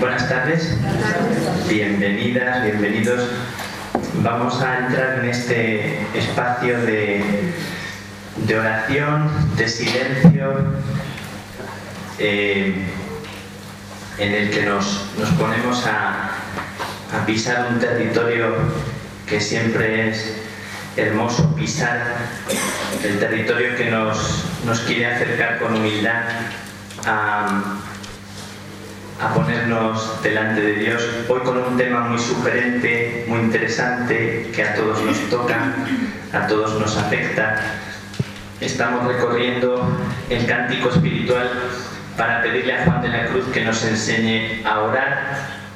Buenas tardes, bienvenidas, bienvenidos. Vamos a entrar en este espacio de oración, de silencio, en el que nos ponemos a pisar un territorio que siempre es hermoso pisar, el territorio que nos quiere acercar con humildad a ponernos delante de Dios, hoy con un tema muy sugerente, muy interesante, que a todos nos toca, a todos nos afecta. Estamos recorriendo el cántico espiritual para pedirle a Juan de la Cruz que nos enseñe a orar.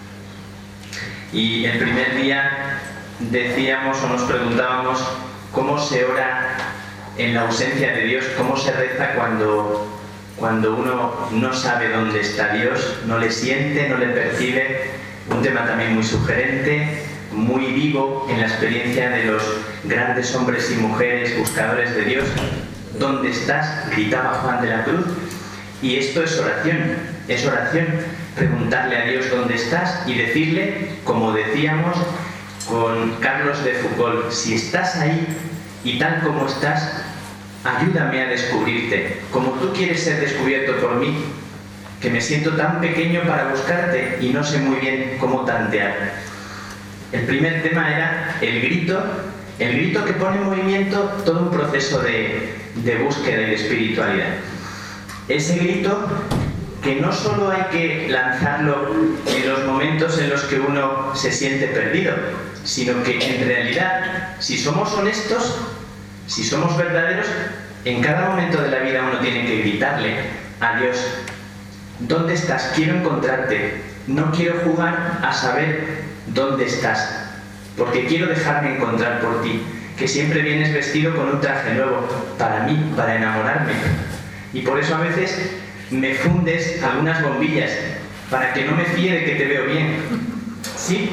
Y el primer día decíamos o nos preguntábamos cómo se ora en la ausencia de Dios, cómo se reza cuando uno no sabe dónde está Dios, no le siente, no le percibe. Un tema también muy sugerente, muy vivo en la experiencia de los grandes hombres y mujeres buscadores de Dios. ¿Dónde estás?, gritaba Juan de la Cruz. Y esto es oración, preguntarle a Dios dónde estás y decirle, como decíamos con Carlos de Foucault, si estás ahí y tal como estás, ayúdame a descubrirte, como tú quieres ser descubierto por mí, que me siento tan pequeño para buscarte y no sé muy bien cómo tantear. El primer tema era el grito que pone en movimiento todo un proceso de búsqueda y de espiritualidad. Ese grito que no solo hay que lanzarlo en los momentos en los que uno se siente perdido, sino que en realidad, si somos honestos, si somos verdaderos, en cada momento de la vida uno tiene que gritarle a Dios: ¿dónde estás? Quiero encontrarte. No quiero jugar a saber dónde estás, porque quiero dejarme encontrar por ti, que siempre vienes vestido con un traje nuevo para mí, para enamorarme. Y por eso a veces me fundes algunas bombillas, para que no me fíe de que te veo bien. ¿Sí?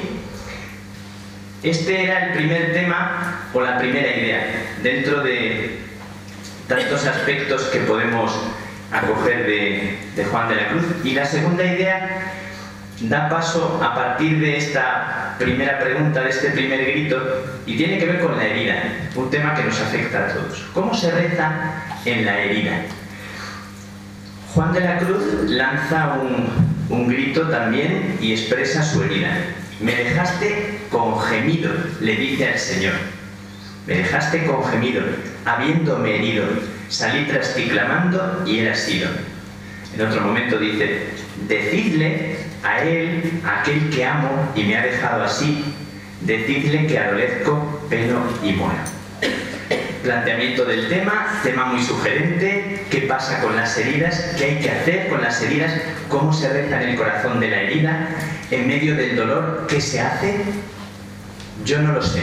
Este era el primer tema o la primera idea, dentro de tantos aspectos que podemos acoger de Juan de la Cruz. Y la segunda idea da paso a partir de esta primera pregunta, de este primer grito, y tiene que ver con la herida, un tema que nos afecta a todos. ¿Cómo se reza en la herida? Juan de la Cruz lanza un grito también y expresa su herida. Me dejaste con gemido, le dice al Señor. Me dejaste con gemido, habiéndome herido. Salí tras ti clamando y eras ido. En otro momento dice: decidle a él, a aquel que amo y me ha dejado así, decidle que adolezco, peno y muero. Planteamiento del tema muy sugerente. ¿Qué pasa con las heridas? ¿Qué hay que hacer con las heridas? ¿Cómo se reza en el corazón de la herida? En medio del dolor, ¿qué se hace? Yo no lo sé.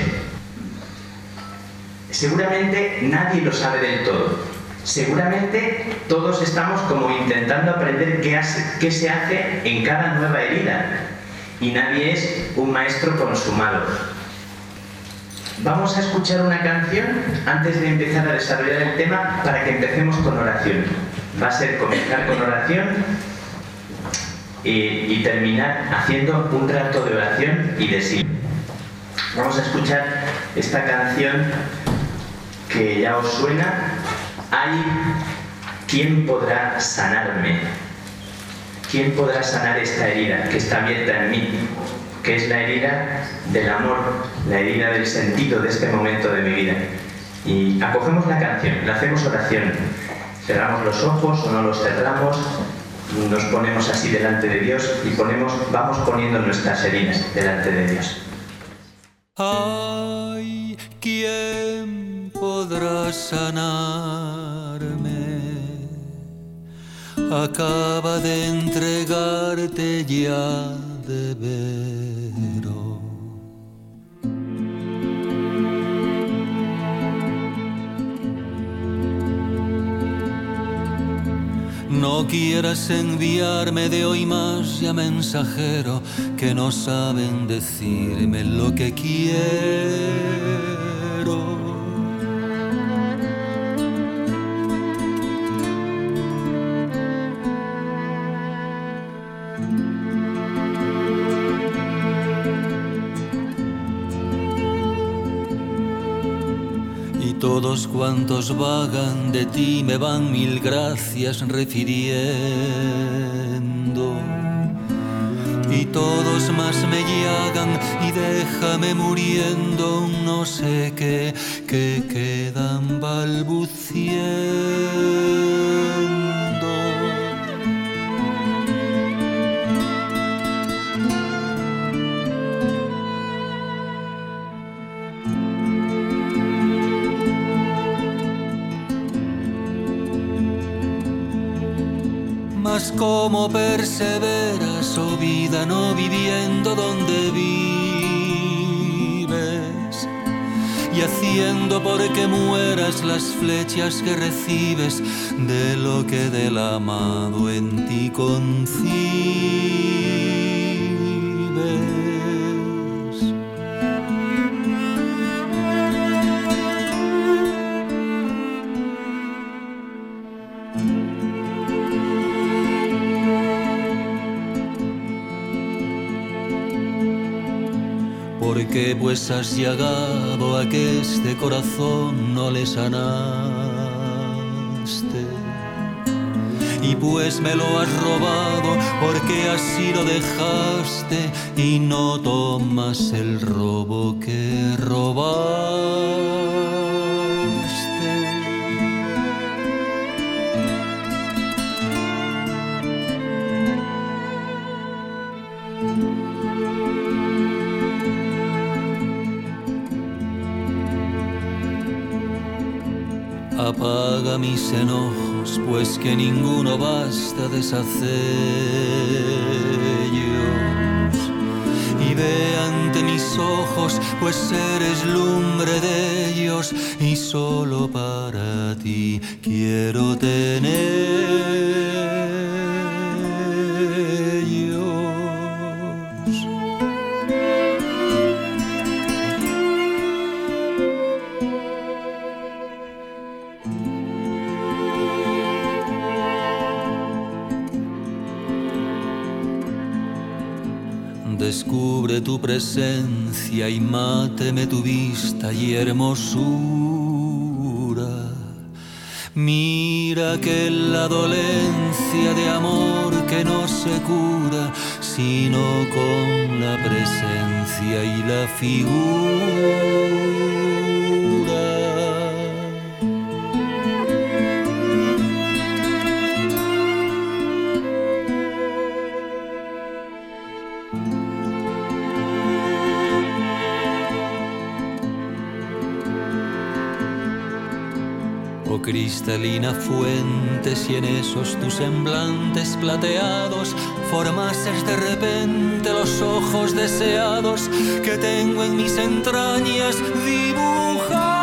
Seguramente nadie lo sabe del todo. Seguramente todos estamos como intentando aprender qué se hace en cada nueva herida. Y nadie es un maestro consumado. Vamos a escuchar una canción antes de empezar a desarrollar el tema, para que empecemos con oración. Va a ser comenzar con oración y terminar haciendo un rato de oración y de silencio. Vamos a escuchar esta canción que ya os suena. Ay, ¿quién podrá sanarme? ¿Quién podrá sanar esta herida que está abierta en mí? Que es la herida del amor, la herida del sentido de este momento de mi vida. Y acogemos la canción, la hacemos oración. Cerramos los ojos o no los cerramos, nos ponemos así delante de Dios y vamos poniendo nuestras heridas delante de Dios. Ay, ¿quién podrá sanarme? Acaba de entregarte ya de veros. No quieras enviarme de hoy más ya mensajero que no saben decirme lo que quiero. Todos cuantos vagan de ti me van mil gracias refiriendo, y todos más me llagan y déjame muriendo un no sé qué que quedan balbuciendo. Mas cómo perseveras, oh vida, no viviendo donde vives, y haciendo porque mueras las flechas que recibes de lo que del amado en ti concibes. Porque pues has llegado a que este corazón no le sanaste, y pues me lo has robado porque así lo dejaste y no tomas el robo que robaste. Apaga mis enojos, pues que ninguno basta deshacellos, y ve ante mis ojos, pues eres lumbre de ellos, y solo para ti quiero tener. Descubre tu presencia y máteme tu vista y hermosura. Mira que la dolencia de amor que no se cura, sino con la presencia y la figura. Oh cristalina fuente, si en esos tus semblantes plateados formases de repente los ojos deseados que tengo en mis entrañas dibujados.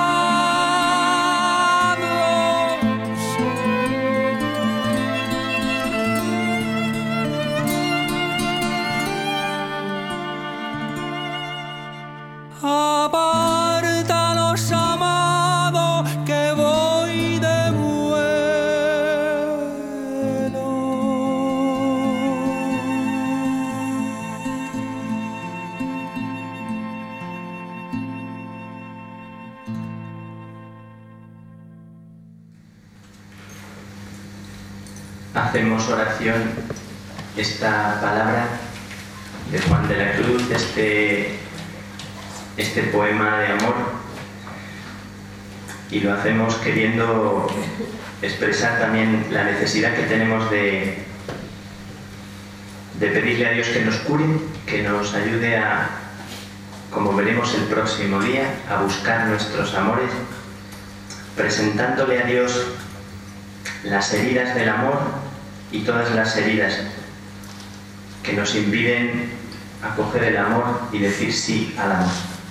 Apártalos, amado, que voy de vuelo. Hacemos oración esta palabra de Juan de la Cruz, este poema de amor, y lo hacemos queriendo expresar también la necesidad que tenemos de pedirle a Dios que nos cure, que nos ayude a, como veremos el próximo día, a buscar nuestros amores, presentándole a Dios las heridas del amor y todas las heridas que nos impiden acoger el amor y decir sí al amor.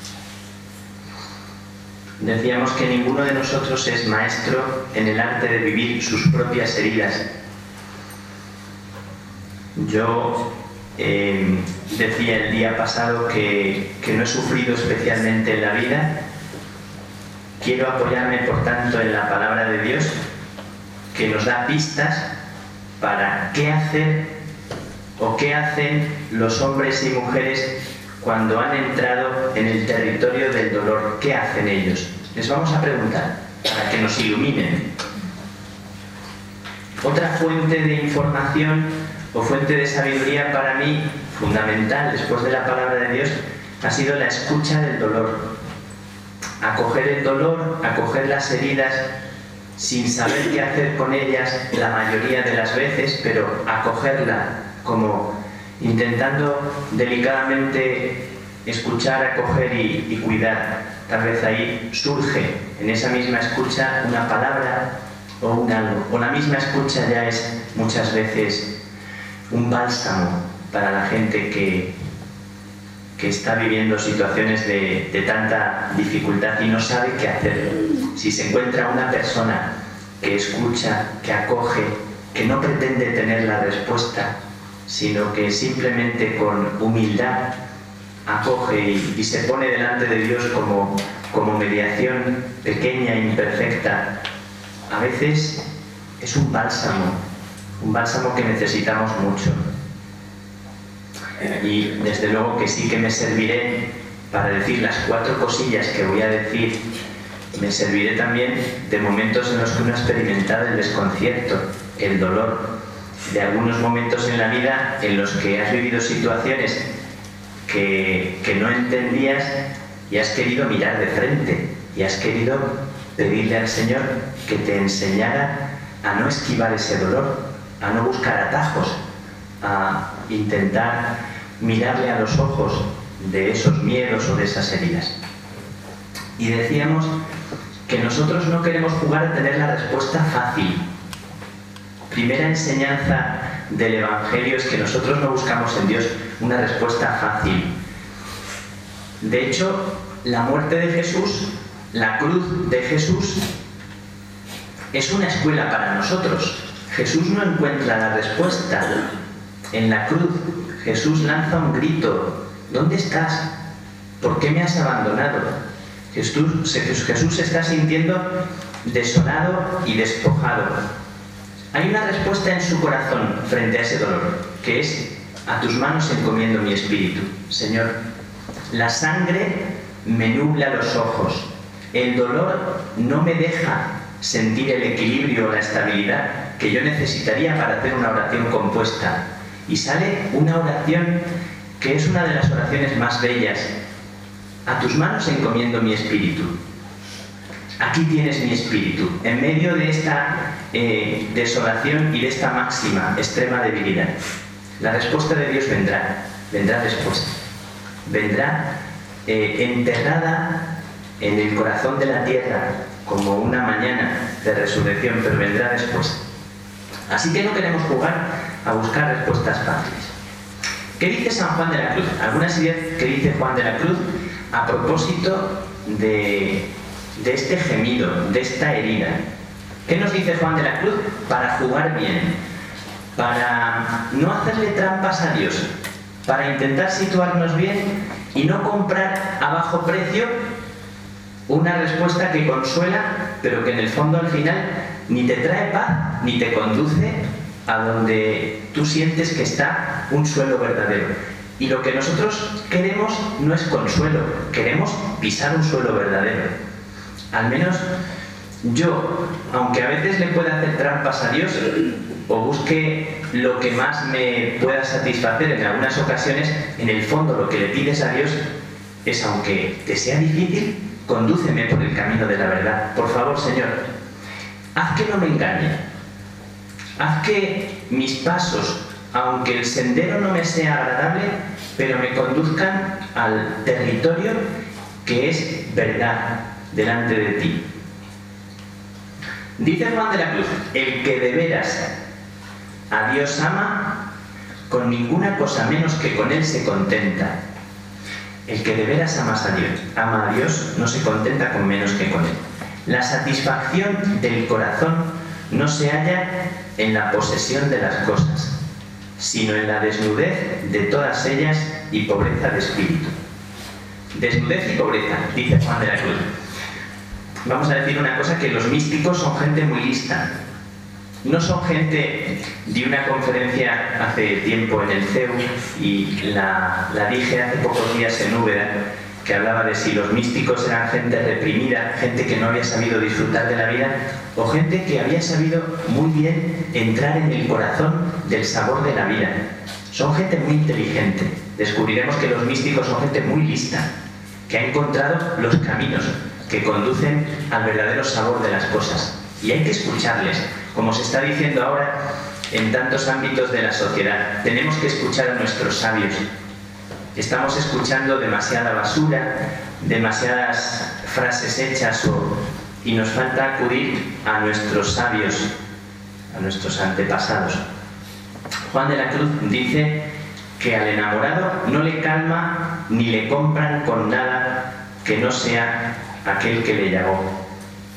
Decíamos que ninguno de nosotros es maestro en el arte de vivir sus propias heridas. Yo decía el día pasado que no he sufrido especialmente en la vida. Quiero apoyarme, por tanto, en la palabra de Dios, que nos da pistas para qué hacer o qué hacen los hombres y mujeres cuando han entrado en el territorio del dolor. ¿Qué hacen ellos? Les vamos a preguntar para que nos iluminen. Otra fuente de información o fuente de sabiduría para mí, fundamental después de la palabra de Dios, ha sido la escucha del dolor. Acoger el dolor, acoger las heridas sin saber qué hacer con ellas la mayoría de las veces, pero acogerla como intentando delicadamente escuchar, acoger y cuidar. Tal vez ahí surge en esa misma escucha una palabra o un algo. O la misma escucha ya es muchas veces un bálsamo para la gente que está viviendo situaciones de tanta dificultad y no sabe qué hacer. Si se encuentra una persona que escucha, que acoge, que no pretende tener la respuesta, sino que simplemente con humildad acoge y se pone delante de Dios como mediación pequeña e imperfecta, a veces es un bálsamo que necesitamos mucho. Y desde luego que sí que me serviré para decir las 4 cosillas que voy a decir. Me serviré también de momentos en los que uno ha experimentado el desconcierto, el dolor, de algunos momentos en la vida en los que has vivido situaciones que no entendías y has querido mirar de frente y has querido pedirle al Señor que te enseñara a no esquivar ese dolor, a no buscar atajos, a intentar mirarle a los ojos de esos miedos o de esas heridas. Y decíamos que nosotros no queremos jugar a tener la respuesta fácil. Primera enseñanza del Evangelio es que nosotros no buscamos en Dios una respuesta fácil. De hecho, la muerte de Jesús, la cruz de Jesús, es una escuela para nosotros. Jesús no encuentra la respuesta en la cruz. Jesús lanza un grito: ¿dónde estás? ¿Por qué me has abandonado? Jesús se está sintiendo desolado y despojado. Hay una respuesta en su corazón frente a ese dolor, que es: a tus manos encomiendo mi espíritu. Señor, la sangre me nubla los ojos, el dolor no me deja sentir el equilibrio o la estabilidad que yo necesitaría para hacer una oración compuesta. Y sale una oración que es una de las oraciones más bellas: a tus manos encomiendo mi espíritu. Aquí tienes mi espíritu, en medio de esta desolación y de esta máxima, extrema debilidad. La respuesta de Dios vendrá después. Vendrá enterrada en el corazón de la tierra como una mañana de resurrección, pero vendrá después. Así que no queremos jugar a buscar respuestas fáciles. ¿Qué dice San Juan de la Cruz? Algunas ideas que dice Juan de la Cruz a propósito de este gemido, de esta herida. ¿Qué nos dice Juan de la Cruz? Para jugar bien, para no hacerle trampas a Dios, para intentar situarnos bien y no comprar a bajo precio una respuesta que consuela, pero que en el fondo al final ni te trae paz ni te conduce a donde tú sientes que está un suelo verdadero. Y lo que nosotros queremos no es consuelo, queremos pisar un suelo verdadero. Al menos yo, aunque a veces le pueda hacer trampas a Dios o busque lo que más me pueda satisfacer en algunas ocasiones, en el fondo lo que le pides a Dios es: aunque te sea difícil, condúceme por el camino de la verdad. Por favor, Señor, haz que no me engañe. Haz que mis pasos, aunque el sendero no me sea agradable, pero me conduzcan al territorio que es verdad delante de ti. Dice Juan de la Cruz: el que de veras a Dios ama, con ninguna cosa menos que con Él se contenta. El que de veras ama a Dios, no se contenta con menos que con Él. La satisfacción del corazón no se halla en la posesión de las cosas, sino en la desnudez de todas ellas y pobreza de espíritu. Desnudez y pobreza, dice Juan de la Cruz. Vamos a decir una cosa, que los místicos son gente muy lista. No son gente de una conferencia hace tiempo en el CEU, y la dije hace pocos días en Úbeda, que hablaba de si los místicos eran gente reprimida, gente que no había sabido disfrutar de la vida, o gente que había sabido muy bien entrar en el corazón del sabor de la vida. Son gente muy inteligente. Descubriremos que los místicos son gente muy lista, que ha encontrado los caminos que conducen al verdadero sabor de las cosas. Y hay que escucharles, como se está diciendo ahora en tantos ámbitos de la sociedad. Tenemos que escuchar a nuestros sabios. Estamos escuchando demasiada basura, demasiadas frases hechas y nos falta acudir a nuestros sabios, a nuestros antepasados. Juan de la Cruz dice que al enamorado no le calma ni le compran con nada que no sea aquel que le llamó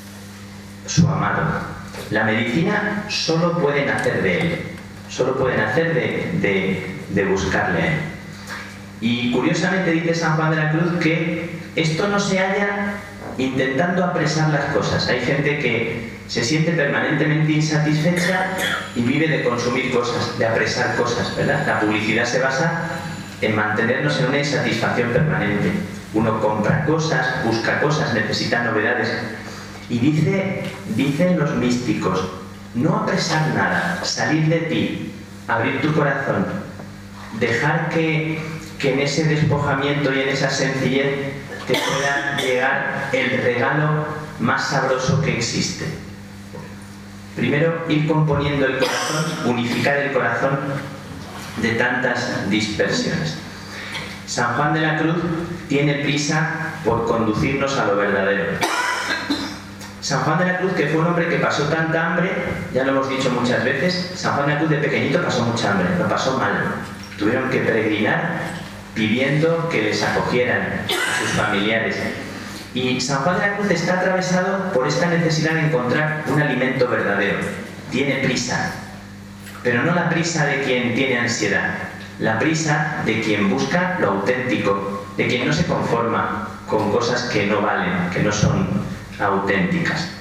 su amado. La medicina solo puede nacer de él, solo puede nacer de buscarle a él. Y curiosamente dice San Juan de la Cruz que esto no se halla intentando apresar las cosas. Hay gente que se siente permanentemente insatisfecha y vive de consumir cosas, de apresar cosas, ¿verdad? La publicidad se basa en mantenernos en una insatisfacción permanente. Uno compra cosas, busca cosas, necesita novedades. Y dicen los místicos, no apresar nada, salir de ti, abrir tu corazón, dejar que en ese despojamiento y en esa sencillez te pueda llegar el regalo más sabroso que existe. Primero, ir componiendo el corazón, unificar el corazón de tantas dispersiones. San Juan de la Cruz tiene prisa por conducirnos a lo verdadero. San Juan de la Cruz, que fue un hombre que pasó tanta hambre, ya lo hemos dicho muchas veces, San Juan de la Cruz de pequeñito pasó mucha hambre, lo pasó mal. Tuvieron que peregrinar pidiendo que les acogieran a sus familiares. Y San Juan de la Cruz está atravesado por esta necesidad de encontrar un alimento verdadero. Tiene prisa, pero no la prisa de quien tiene ansiedad, la prisa de quien busca lo auténtico, de quien no se conforma con cosas que no valen, que no son auténticas.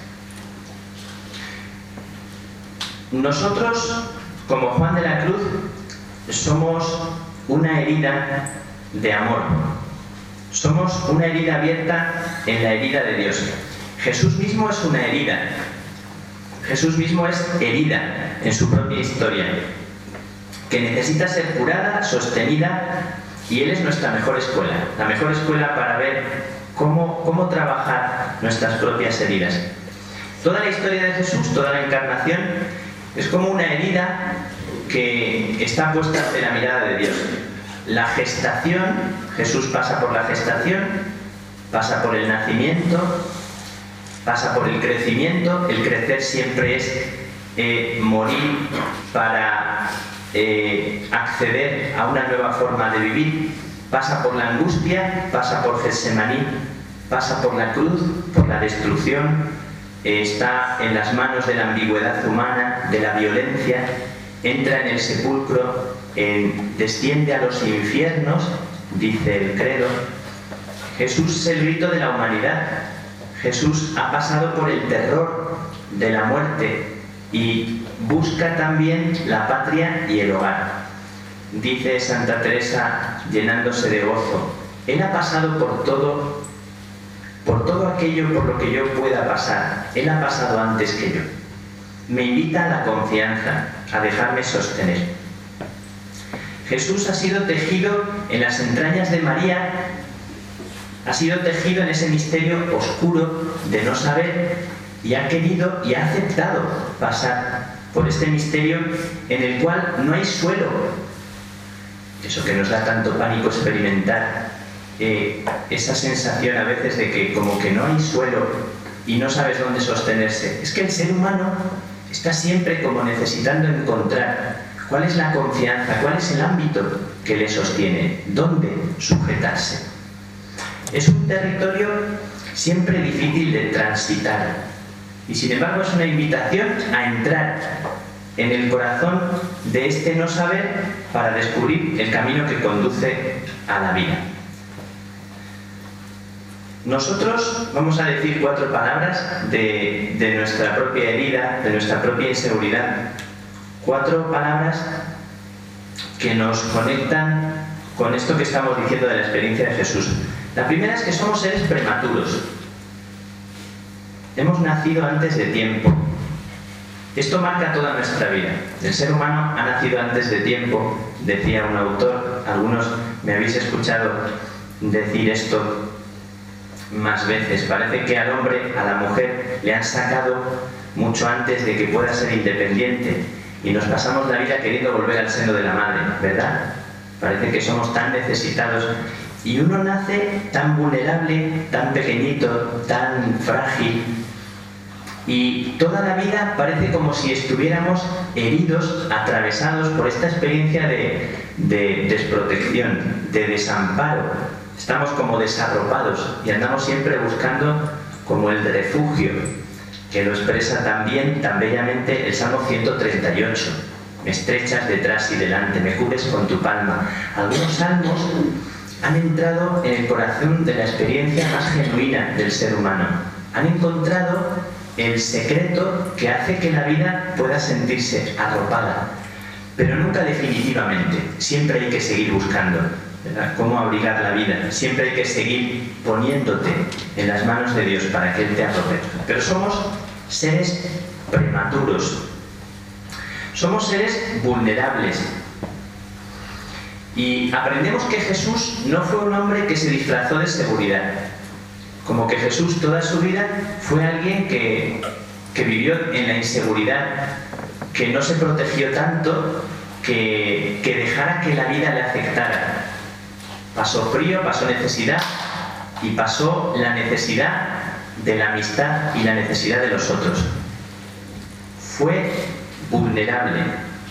Nosotros, como Juan de la Cruz, somos una herida de amor. Somos una herida abierta en la herida de Dios. Jesús mismo es una herida. Jesús mismo es herida en su propia historia, que necesita ser curada, sostenida, y Él es nuestra mejor escuela. La mejor escuela para ver cómo trabajar nuestras propias heridas. Toda la historia de Jesús, toda la encarnación, es como una herida que está puesta ante la mirada de Dios. La gestación, Jesús pasa por la gestación, pasa por el nacimiento, pasa por el crecimiento. El crecer siempre es morir para acceder a una nueva forma de vivir. Pasa por la angustia, pasa por Getsemaní, pasa por la cruz, por la destrucción, está en las manos de la ambigüedad humana, de la violencia, entra en el sepulcro, desciende a los infiernos, dice el credo. Jesús es el grito de la humanidad. Jesús ha pasado por el terror de la muerte y busca también la patria y el hogar. Dice Santa Teresa, llenándose de gozo, Él ha pasado por todo aquello por lo que yo pueda pasar. Él ha pasado antes que yo. Me invita a la confianza, a dejarme sostener. Jesús ha sido tejido en las entrañas de María, ha sido tejido en ese misterio oscuro de no saber, y ha querido y ha aceptado pasar por este misterio en el cual no hay suelo. Eso que nos da tanto pánico experimentar, esa sensación a veces de que como que no hay suelo y no sabes dónde sostenerse. Es que el ser humano está siempre como necesitando encontrar cuál es la confianza, cuál es el ámbito que le sostiene, dónde sujetarse. Es un territorio siempre difícil de transitar y sin embargo es una invitación a entrar en el corazón de este no saber para descubrir el camino que conduce a la vida. Nosotros vamos a decir 4 palabras de nuestra propia herida, de nuestra propia inseguridad. 4 palabras que nos conectan con esto que estamos diciendo de la experiencia de Jesús. La primera es que somos seres prematuros. Hemos nacido antes de tiempo. Esto marca toda nuestra vida. El ser humano ha nacido antes de tiempo, decía un autor. Algunos me habéis escuchado decir esto más veces. Parece que al hombre, a la mujer, le han sacado mucho antes de que pueda ser independiente y nos pasamos la vida queriendo volver al seno de la madre, ¿verdad? Parece que somos tan necesitados y uno nace tan vulnerable, tan pequeñito, tan frágil. Y toda la vida parece como si estuviéramos heridos, atravesados por esta experiencia de desprotección, de desamparo. Estamos como desarropados y andamos siempre buscando como el refugio, que lo expresa también, tan bellamente, el Salmo 138. Me estrechas detrás y delante, me cubres con tu palma. Algunos salmos han entrado en el corazón de la experiencia más genuina del ser humano. Han encontrado el secreto que hace que la vida pueda sentirse arropada, pero nunca definitivamente. Siempre hay que seguir buscando, ¿verdad?, cómo abrigar la vida. Siempre hay que seguir poniéndote en las manos de Dios para que Él te arrope. Pero somos seres prematuros. Somos seres vulnerables. Y aprendemos que Jesús no fue un hombre que se disfrazó de seguridad. Como que Jesús toda su vida fue alguien que vivió en la inseguridad, que no se protegió tanto, que dejara que la vida le afectara. Pasó frío, pasó necesidad y pasó la necesidad de la amistad y la necesidad de los otros. Fue vulnerable.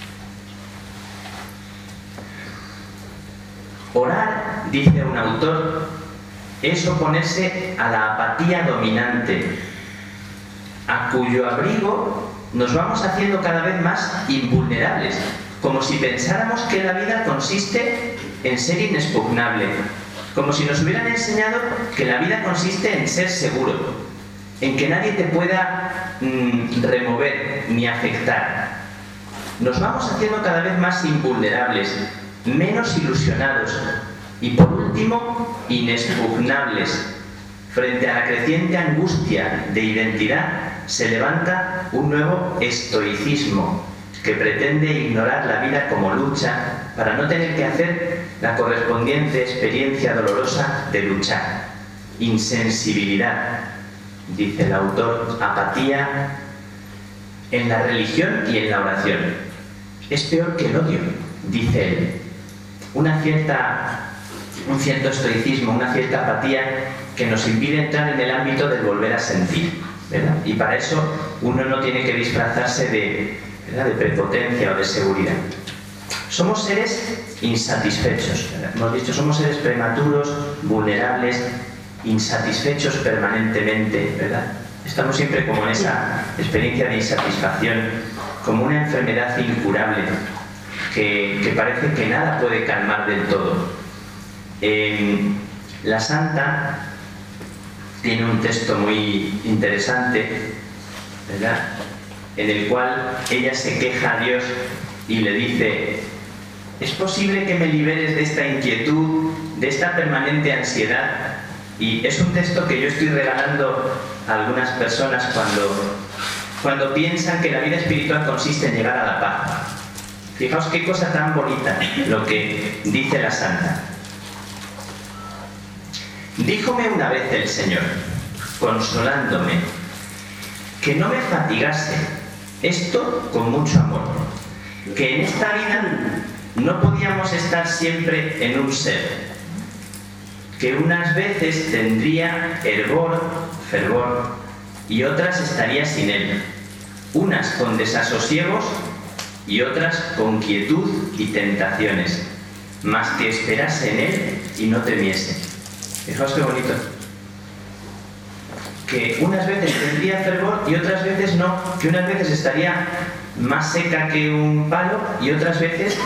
Orar, dice un autor, es oponerse a la apatía dominante, a cuyo abrigo nos vamos haciendo cada vez más invulnerables, como si pensáramos que la vida consiste en ser inexpugnable, como si nos hubieran enseñado que la vida consiste en ser seguro, en que nadie te pueda remover ni afectar. Nos vamos haciendo cada vez más invulnerables, menos ilusionados y, por último, inexpugnables. Frente a la creciente angustia de identidad se levanta un nuevo estoicismo que pretende ignorar la vida como lucha para no tener que hacer la correspondiente experiencia dolorosa de luchar. Insensibilidad, dice el autor, apatía en la religión y en la oración. Es peor que el odio, dice él. Un cierto estoicismo, una cierta apatía que nos impide entrar en el ámbito del volver a sentir, ¿verdad? Y para eso uno no tiene que disfrazarse de prepotencia o de seguridad. Somos seres insatisfechos, ¿verdad? Hemos dicho, somos seres prematuros, vulnerables, insatisfechos permanentemente, ¿verdad? Estamos siempre como en esa experiencia de insatisfacción, como una enfermedad incurable que parece que nada puede calmar del todo. La santa tiene un texto muy interesante, ¿verdad?, en el cual ella se queja a Dios y le dice: ¿es posible que me liberes de esta inquietud, de esta permanente ansiedad? Y es un texto que yo estoy regalando a algunas personas cuando piensan que la vida espiritual consiste en llegar a la paz. Fijaos qué cosa tan bonita lo que dice la santa. Díjome una vez el Señor, consolándome, que no me fatigase, esto con mucho amor, que en esta vida no podíamos estar siempre en un ser, que unas veces tendría fervor, y otras estaría sin él, unas con desasosiegos y otras con quietud y tentaciones, mas que esperase en él y no temiese. Fijaos qué bonito. Que unas veces tendría fervor y otras veces no, que unas veces estaría más seca que un palo y otras veces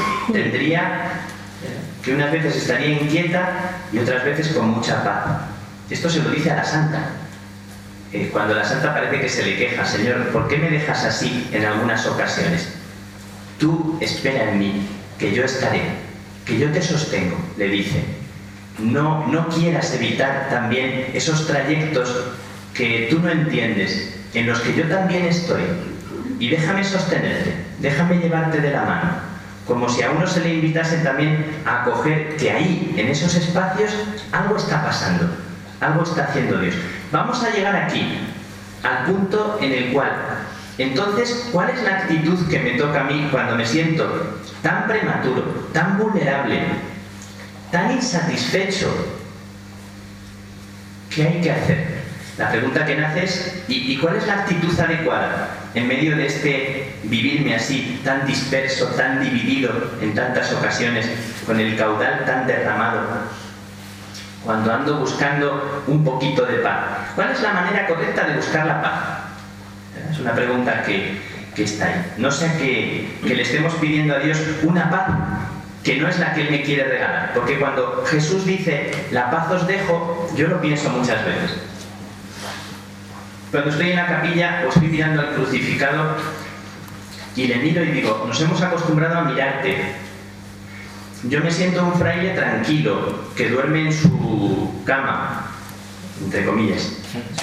que unas veces estaría inquieta y otras veces con mucha paz. Esto se lo dice a la santa. Cuando la santa parece que se le queja: Señor, ¿por qué me dejas así en algunas ocasiones? Tú espera en mí, que yo estaré, que yo te sostengo, le dice. No quieras evitar también esos trayectos que tú no entiendes, en los que yo también estoy. Y déjame sostenerte, déjame llevarte de la mano, como si a uno se le invitase también a acoger que ahí, en esos espacios, algo está pasando, algo está haciendo Dios. Vamos a llegar aquí, al punto en el cual, entonces, ¿cuál es la actitud que me toca a mí cuando me siento tan prematuro, tan vulnerable, tan insatisfecho? ¿Qué hay que hacer? La pregunta que nace es, ¿y cuál es la actitud adecuada en medio de este vivirme así, tan disperso, tan dividido en tantas ocasiones, con el caudal tan derramado, cuando ando buscando un poquito de paz? ¿Cuál es la manera correcta de buscar la paz? Es una pregunta que está ahí. No sea que le estemos pidiendo a Dios una paz que no es la que Él me quiere regalar. Porque cuando Jesús dice, la paz os dejo, yo lo pienso muchas veces. Cuando estoy en la capilla o estoy mirando al crucificado y le miro y digo, nos hemos acostumbrado a mirarte. Yo me siento un fraile tranquilo, que duerme en su cama, entre comillas,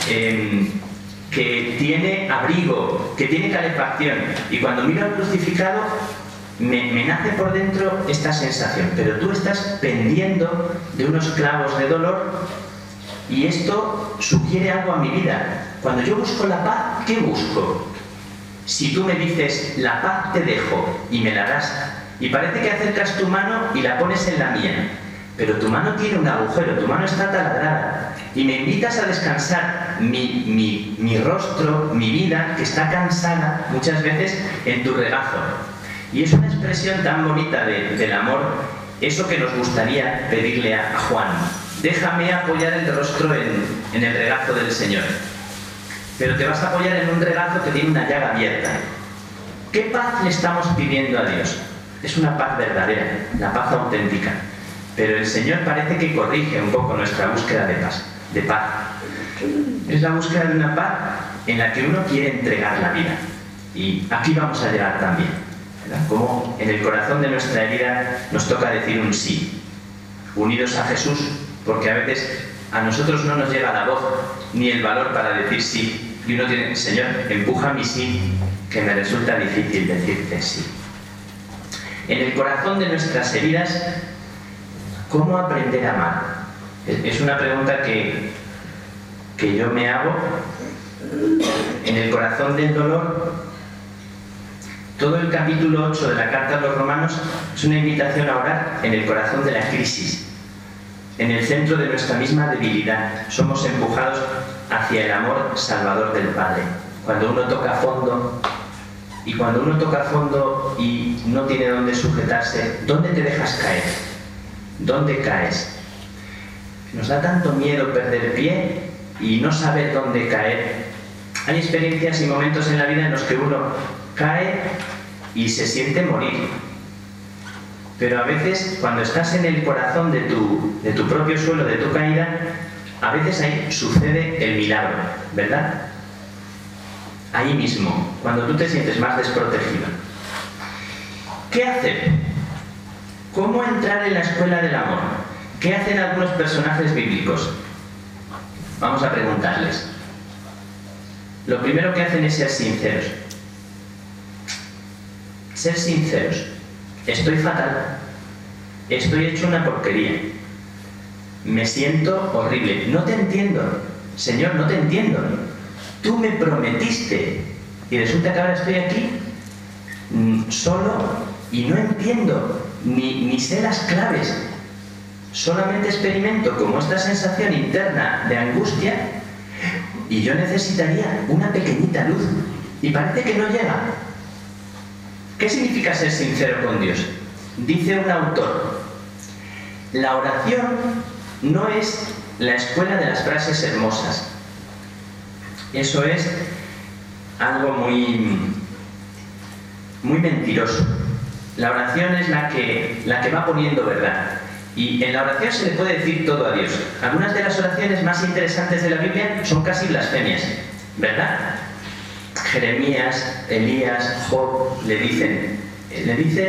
que tiene abrigo, que tiene calefacción. Y cuando miro al crucificado, me nace por dentro esta sensación. Pero tú estás pendiendo de unos clavos de dolor y esto sugiere algo a mi vida. Cuando yo busco la paz, ¿qué busco? Si tú me dices, la paz te dejo y me la das, y parece que acercas tu mano y la pones en la mía, pero tu mano tiene un agujero, tu mano está taladrada, y me invitas a descansar mi rostro, mi vida, que está cansada muchas veces, en tu regazo. Y es una expresión tan bonita del amor, eso que nos gustaría pedirle a Juan. Déjame apoyar el rostro en el regazo del Señor. Pero te vas a apoyar en un regazo que tiene una llaga abierta. ¿Qué paz le estamos pidiendo a Dios? Es una paz verdadera, la paz auténtica. Pero el Señor parece que corrige un poco nuestra búsqueda de paz. Es la búsqueda de una paz en la que uno quiere entregar la vida. Y aquí vamos a llegar también, ¿verdad? Como en el corazón de nuestra herida nos toca decir un sí. Unidos a Jesús, porque a veces a nosotros no nos llega la voz ni el valor para decir sí. Y uno tiene, Señor, empuja mi sí, que me resulta difícil decirte sí. En el corazón de nuestras heridas, ¿cómo aprender a amar? Es una pregunta que yo me hago. En el corazón del dolor, todo el capítulo 8 de la Carta a los Romanos es una invitación a orar en el corazón de la crisis. En el centro de nuestra misma debilidad, somos empujados hacia el amor salvador del Padre. Cuando uno toca fondo, y cuando uno toca fondo y no tiene dónde sujetarse, ¿dónde te dejas caer? ¿Dónde caes? Nos da tanto miedo perder pie y no saber dónde caer. Hay experiencias y momentos en la vida en los que uno cae y se siente morir. Pero a veces, cuando estás en el corazón de tu propio suelo, de tu caída, a veces ahí sucede el milagro, ¿verdad? Ahí mismo, cuando tú te sientes más desprotegido. ¿Qué hacer? ¿Cómo entrar en la escuela del amor? ¿Qué hacen algunos personajes bíblicos? Vamos a preguntarles. Lo primero que hacen es ser sinceros. Ser sinceros. Estoy fatal. Estoy hecho una porquería. Me siento horrible. No te entiendo. Señor, no te entiendo. Tú me prometiste. Y resulta que ahora estoy aquí solo y no entiendo. Ni sé las claves. Solamente experimento como esta sensación interna de angustia y yo necesitaría una pequeñita luz. Y parece que no llega. ¿Qué significa ser sincero con Dios? Dice un autor, la oración no es la escuela de las frases hermosas. Eso es algo muy mentiroso. La oración es la que va poniendo verdad. Y en la oración se le puede decir todo a Dios. Algunas de las oraciones más interesantes de la Biblia son casi blasfemias, ¿verdad? Jeremías, Elías, Job le dice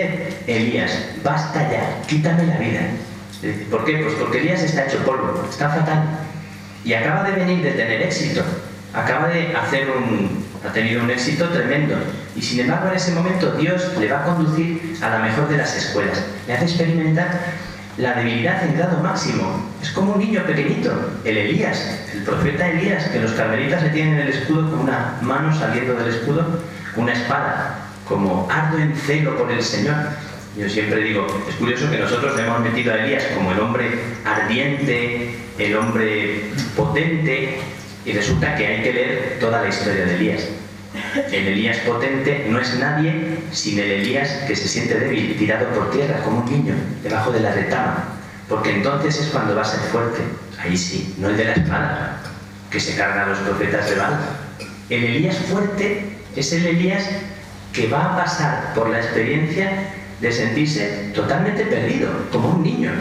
Elías, basta ya, quítame la vida. ¿Por qué? Pues porque Elías está hecho polvo, está fatal. Y acaba de venir de tener éxito, acaba de ha tenido un éxito tremendo. Y sin embargo en ese momento Dios le va a conducir a la mejor de las escuelas. Le hace experimentar la debilidad en grado máximo. Es como un niño pequeñito, el Elías, el profeta Elías, que los carmelitas le tienen en el escudo con una mano saliendo del escudo, con una espada, como ardo en celo por el Señor. Yo siempre digo, es curioso que nosotros le hemos metido a Elías como el hombre ardiente, el hombre potente, y resulta que hay que leer toda la historia de Elías. El Elías potente no es nadie sin el Elías que se siente débil, tirado por tierra, como un niño, debajo de la retama. Porque entonces es cuando va a ser fuerte. Ahí sí, no el de la espada, que se cargan a los profetas de Baal. El Elías fuerte es el Elías que va a pasar por la experiencia de sentirse totalmente perdido, como un niño.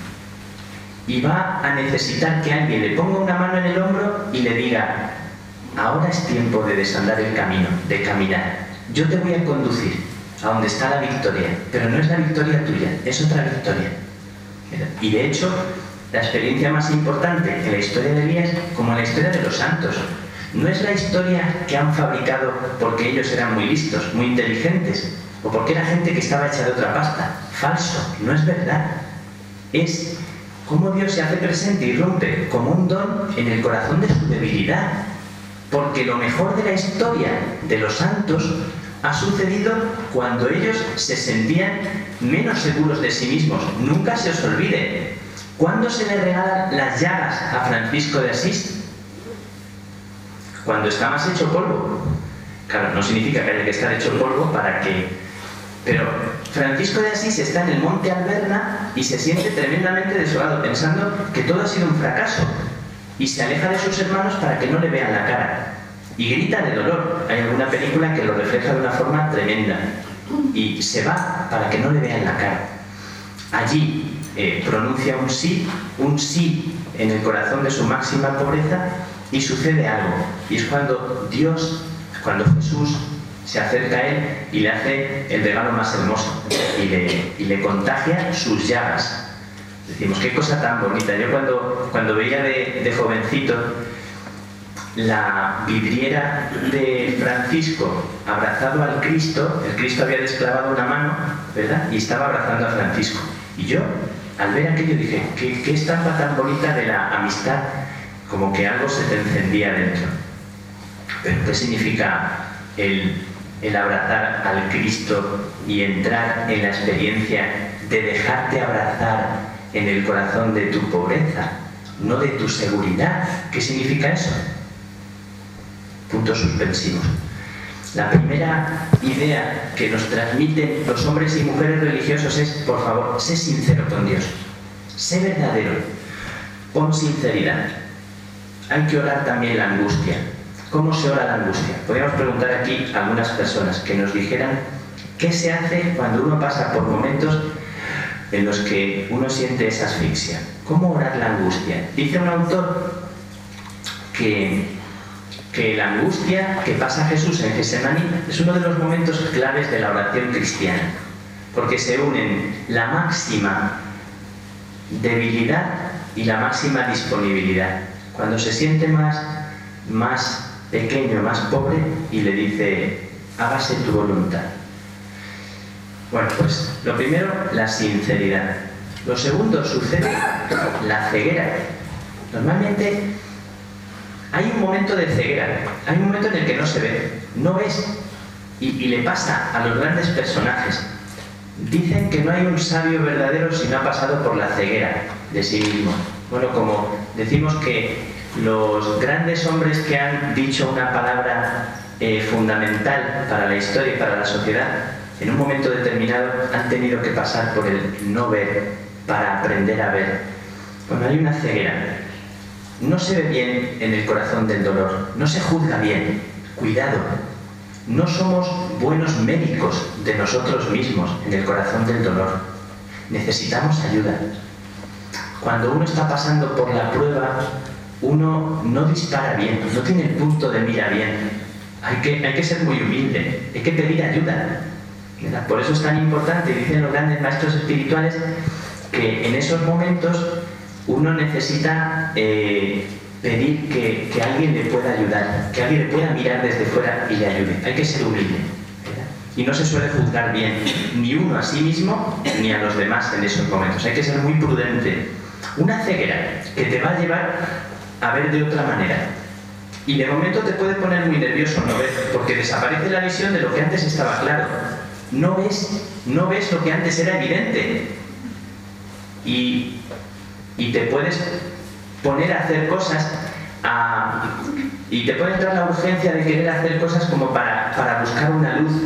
Y va a necesitar que alguien le ponga una mano en el hombro y le diga: ahora es tiempo de desandar el camino, de caminar. Yo te voy a conducir a donde está la victoria, pero no es la victoria tuya, es otra victoria. Y de hecho, la experiencia más importante en la historia de Elías, como en la historia de los santos, no es la historia que han fabricado porque ellos eran muy listos, muy inteligentes, o porque era gente que estaba hecha de otra pasta. Falso, no es verdad. Es cómo Dios se hace presente y rompe como un don en el corazón de su debilidad. Porque lo mejor de la historia de los santos ha sucedido cuando ellos se sentían menos seguros de sí mismos. Nunca se os olvide. ¿Cuándo se le regalan las llagas a Francisco de Asís? Cuando está más hecho polvo. Claro, no significa que haya que estar hecho polvo para que... Pero Francisco de Asís está en el monte Alberna y se siente tremendamente desolado, pensando que todo ha sido un fracaso. Y se aleja de sus hermanos para que no le vean la cara. Y grita de dolor. Hay alguna película que lo refleja de una forma tremenda. Y se va para que no le vean la cara. Allí pronuncia un sí en el corazón de su máxima pobreza, y sucede algo. Y es cuando Jesús se acerca a él y le hace el regalo más hermoso. Y le contagia sus llagas. Decimos, qué cosa tan bonita. Yo cuando veía de jovencito la vidriera de Francisco abrazado al Cristo, el Cristo había desclavado una mano, ¿verdad? Y estaba abrazando a Francisco. Y yo, al ver aquello, dije, qué estampa tan bonita de la amistad, como que algo se te encendía dentro. Pero ¿qué significa el abrazar al Cristo y entrar en la experiencia de dejarte abrazar en el corazón de tu pobreza, no de tu seguridad? ¿Qué significa eso? Puntos suspensivos. La primera idea que nos transmiten los hombres y mujeres religiosos es, por favor, sé sincero con Dios, sé verdadero, pon sinceridad. Hay que orar también la angustia. ¿Cómo se ora la angustia? Podríamos preguntar aquí a algunas personas que nos dijeran qué se hace cuando uno pasa por momentos en los que uno siente esa asfixia. ¿Cómo orar la angustia? Dice un autor que la angustia que pasa Jesús en Getsemaní es uno de los momentos claves de la oración cristiana, porque se unen la máxima debilidad y la máxima disponibilidad. Cuando se siente más pequeño, más pobre, y le dice, hágase tu voluntad. Bueno, pues lo primero, la sinceridad. Lo segundo, sucede la ceguera. Normalmente hay un momento de ceguera, hay un momento en el que no se ve, no ves, y le pasa a los grandes personajes. Dicen que no hay un sabio verdadero si no ha pasado por la ceguera de sí mismo. Bueno, como decimos que los grandes hombres que han dicho una palabra fundamental para la historia y para la sociedad, en un momento determinado han tenido que pasar por el no ver para aprender a ver. Bueno, hay una ceguera. No se ve bien en el corazón del dolor, no se juzga bien. Cuidado, no somos buenos médicos de nosotros mismos en el corazón del dolor. Necesitamos ayuda. Cuando uno está pasando por la prueba, uno no dispara bien, no tiene el punto de mira bien. Hay que ser muy humilde, hay que pedir ayuda. ¿verdad? Por eso es tan importante, dicen los grandes maestros espirituales, que en esos momentos uno necesita pedir que alguien le pueda ayudar, que alguien le pueda mirar desde fuera y le ayude. Hay que ser humilde, ¿verdad? Y no se suele juzgar bien ni uno a sí mismo ni a los demás en esos momentos. Hay que ser muy prudente. Una ceguera que te va a llevar a ver de otra manera. Y de momento te puede poner muy nervioso no ver, porque desaparece la visión de lo que antes estaba claro. No ves lo que antes era evidente. Y te puedes poner a hacer cosas y te puede entrar la urgencia de querer hacer cosas como para buscar una luz.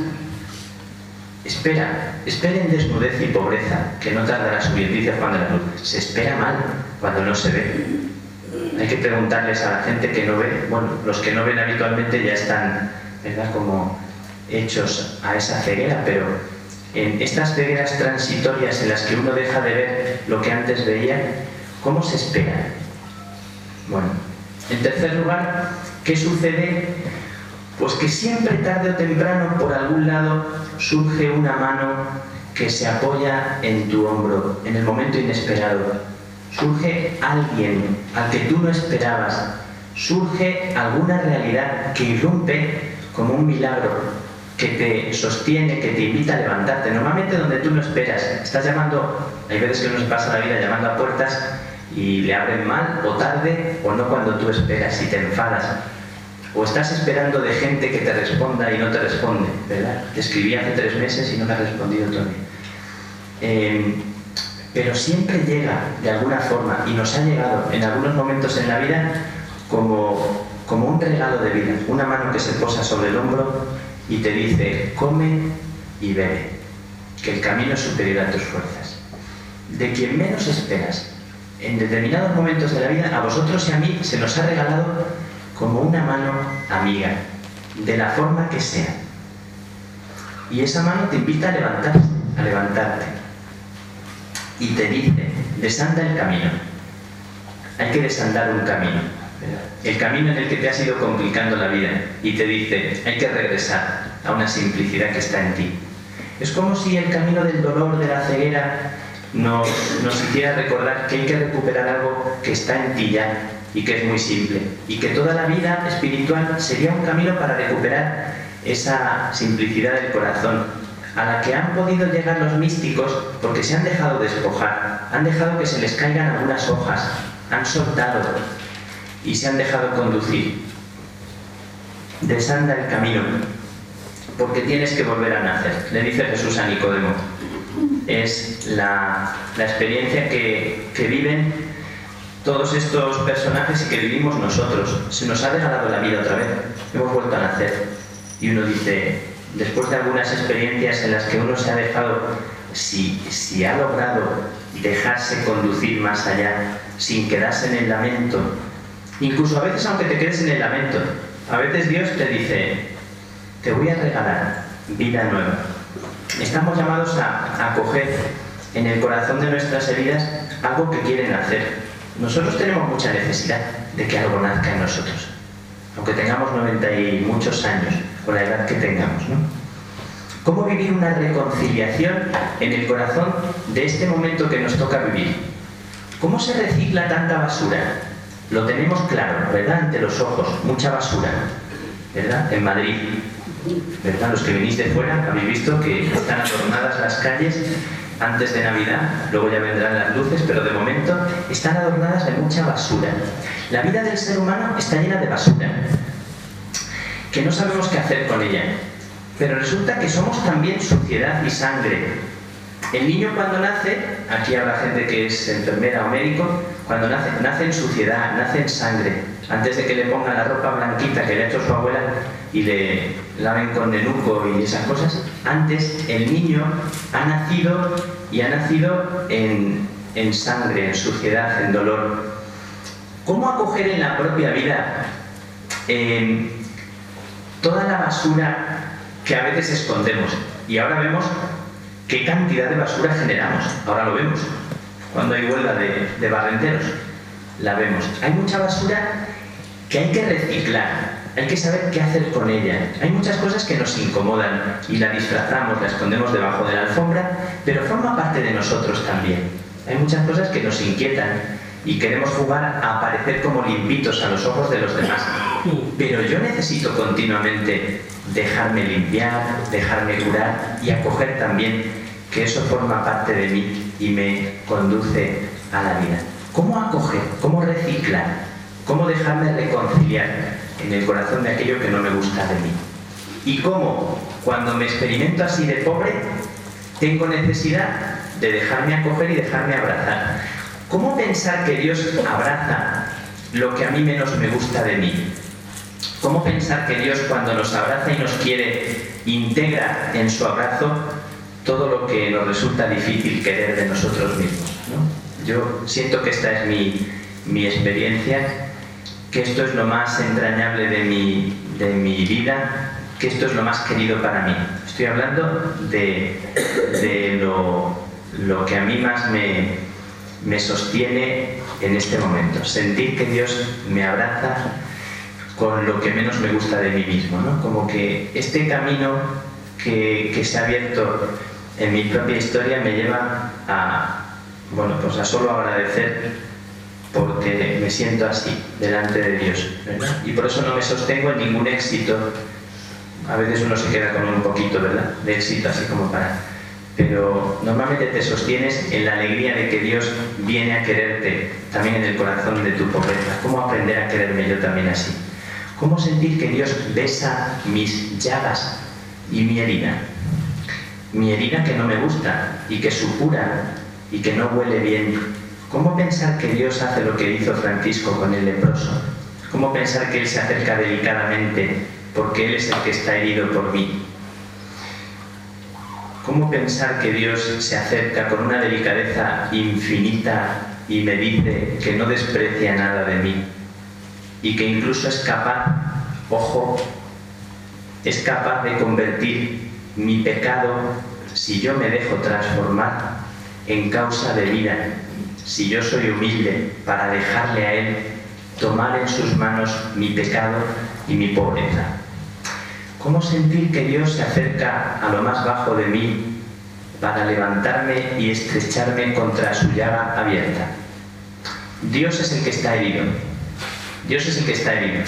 Espera en desnudez y pobreza, que no tardará su bien, dice Juan de la Luz. Se espera mal cuando no se ve. Hay que preguntarles a la gente que no ve. Bueno, los que no ven habitualmente ya están, ¿verdad?, como hechos a esa ceguera, pero en estas cegueras transitorias en las que uno deja de ver lo que antes veía, ¿cómo se espera? Bueno, en tercer lugar, ¿qué sucede? Pues que siempre, tarde o temprano, por algún lado, surge una mano que se apoya en tu hombro, en el momento inesperado. Surge alguien al que tú no esperabas. Surge alguna realidad que irrumpe como un milagro, que te sostiene, que te invita a levantarte. Normalmente donde tú no esperas. Estás llamando, hay veces que uno se pasa la vida llamando a puertas y le abren mal, o tarde, o no cuando tú esperas y te enfadas. O estás esperando de gente que te responda y no te responde, ¿verdad? Te escribí hace 3 meses y no me ha respondido todavía. Pero siempre llega de alguna forma, y nos ha llegado en algunos momentos en la vida como un regalo de vida, una mano que se posa sobre el hombro y te dice: come y bebe, que el camino es superior a tus fuerzas. De quien menos esperas, en determinados momentos de la vida, a vosotros y a mí se nos ha regalado como una mano amiga, de la forma que sea. Y esa mano te invita a levantarte. Y te dice: desanda el camino. Hay que desandar un camino, ¿verdad? El camino en el que te has ido complicando la vida. Y te dice: hay que regresar a una simplicidad que está en ti. Es como si el camino del dolor, de la ceguera, nos hiciera recordar que hay que recuperar algo que está en ti ya y que es muy simple. Y que toda la vida espiritual sería un camino para recuperar esa simplicidad del corazón, a la que han podido llegar los místicos porque se han dejado despojar, han dejado que se les caigan algunas hojas, han soltado y se han dejado conducir. Desanda el camino, porque tienes que volver a nacer, le dice Jesús a Nicodemo. Es la experiencia que viven todos estos personajes y que vivimos nosotros. Se nos ha regalado la vida otra vez, hemos vuelto a nacer. Y uno dice, después de algunas experiencias en las que uno se ha dejado, si ha logrado dejarse conducir más allá, sin quedarse en el lamento, incluso a veces aunque te quedes en el lamento, a veces Dios te dice: te voy a regalar vida nueva. Estamos llamados a acoger en el corazón de nuestras heridas algo que quieren hacer. Nosotros tenemos mucha necesidad de que algo nazca en nosotros, aunque tengamos 90 y muchos años, con la edad que tengamos, ¿no? ¿Cómo vivir una reconciliación en el corazón de este momento que nos toca vivir? ¿Cómo se recicla tanta basura? Lo tenemos claro, ¿verdad? Ante los ojos, mucha basura, ¿verdad? En Madrid, ¿verdad? Los que venís de fuera habéis visto que están adornadas las calles antes de Navidad, luego ya vendrán las luces, pero de momento están adornadas de mucha basura. La vida del ser humano está llena de basura, que no sabemos qué hacer con ella. Pero resulta que somos también suciedad y sangre. El niño cuando nace, aquí habrá gente que es enfermera o médico, cuando nace en suciedad, nace en sangre. Antes de que le pongan la ropa blanquita que le ha hecho su abuela y le laven con nenuco y esas cosas, antes el niño ha nacido en sangre, en suciedad, en dolor. ¿Cómo acoger en la propia vida toda la basura que a veces escondemos? Y ahora vemos qué cantidad de basura generamos. Ahora lo vemos. Cuando hay huelga de barrenderos, la vemos. Hay mucha basura que hay que reciclar. Hay que saber qué hacer con ella. Hay muchas cosas que nos incomodan y la disfrazamos, la escondemos debajo de la alfombra, pero forma parte de nosotros también. Hay muchas cosas que nos inquietan y queremos jugar a parecer como limpitos a los ojos de los demás. Pero yo necesito continuamente dejarme limpiar, dejarme curar y acoger también que eso forma parte de mí y me conduce a la vida. ¿Cómo acoger? ¿Cómo reciclar? ¿Cómo dejarme reconciliar en el corazón de aquello que no me gusta de mí? Y cómo, cuando me experimento así de pobre, tengo necesidad de dejarme acoger y dejarme abrazar. ¿Cómo pensar que Dios abraza lo que a mí menos me gusta de mí? ¿Cómo pensar que Dios, cuando nos abraza y nos quiere, integra en su abrazo todo lo que nos resulta difícil querer de nosotros mismos, ¿no? Yo siento que esta es mi experiencia, que esto es lo más entrañable de mi vida, que esto es lo más querido para mí. Estoy hablando de lo que a mí más me sostiene en este momento. Sentir que Dios me abraza con lo que menos me gusta de mí mismo, ¿no? Como que este camino que se ha abierto en mi propia historia me lleva a solo agradecer, porque me siento así delante de Dios, ¿verdad? Y por eso no me sostengo en ningún éxito. A veces uno se queda con un poquito, ¿verdad?, de éxito, así como para... Pero normalmente te sostienes en la alegría de que Dios viene a quererte también en el corazón de tu pobreza. ¿Cómo aprender a quererme yo también así? ¿Cómo sentir que Dios besa mis llagas y mi herida? Mi herida que no me gusta y que supura y que no huele bien. ¿Cómo pensar que Dios hace lo que hizo Francisco con el leproso? ¿Cómo pensar que Él se acerca delicadamente porque Él es el que está herido por mí? ¿Cómo pensar que Dios se acerca con una delicadeza infinita y me dice que no desprecia nada de mí y que incluso es capaz, ojo, es capaz de convertir mi pecado, si yo me dejo transformar, en causa de vida, si yo soy humilde para dejarle a Él tomar en sus manos mi pecado y mi pobreza? ¿Cómo sentir que Dios se acerca a lo más bajo de mí para levantarme y estrecharme contra su llaga abierta? Dios es el que está herido. Dios es el que está herido.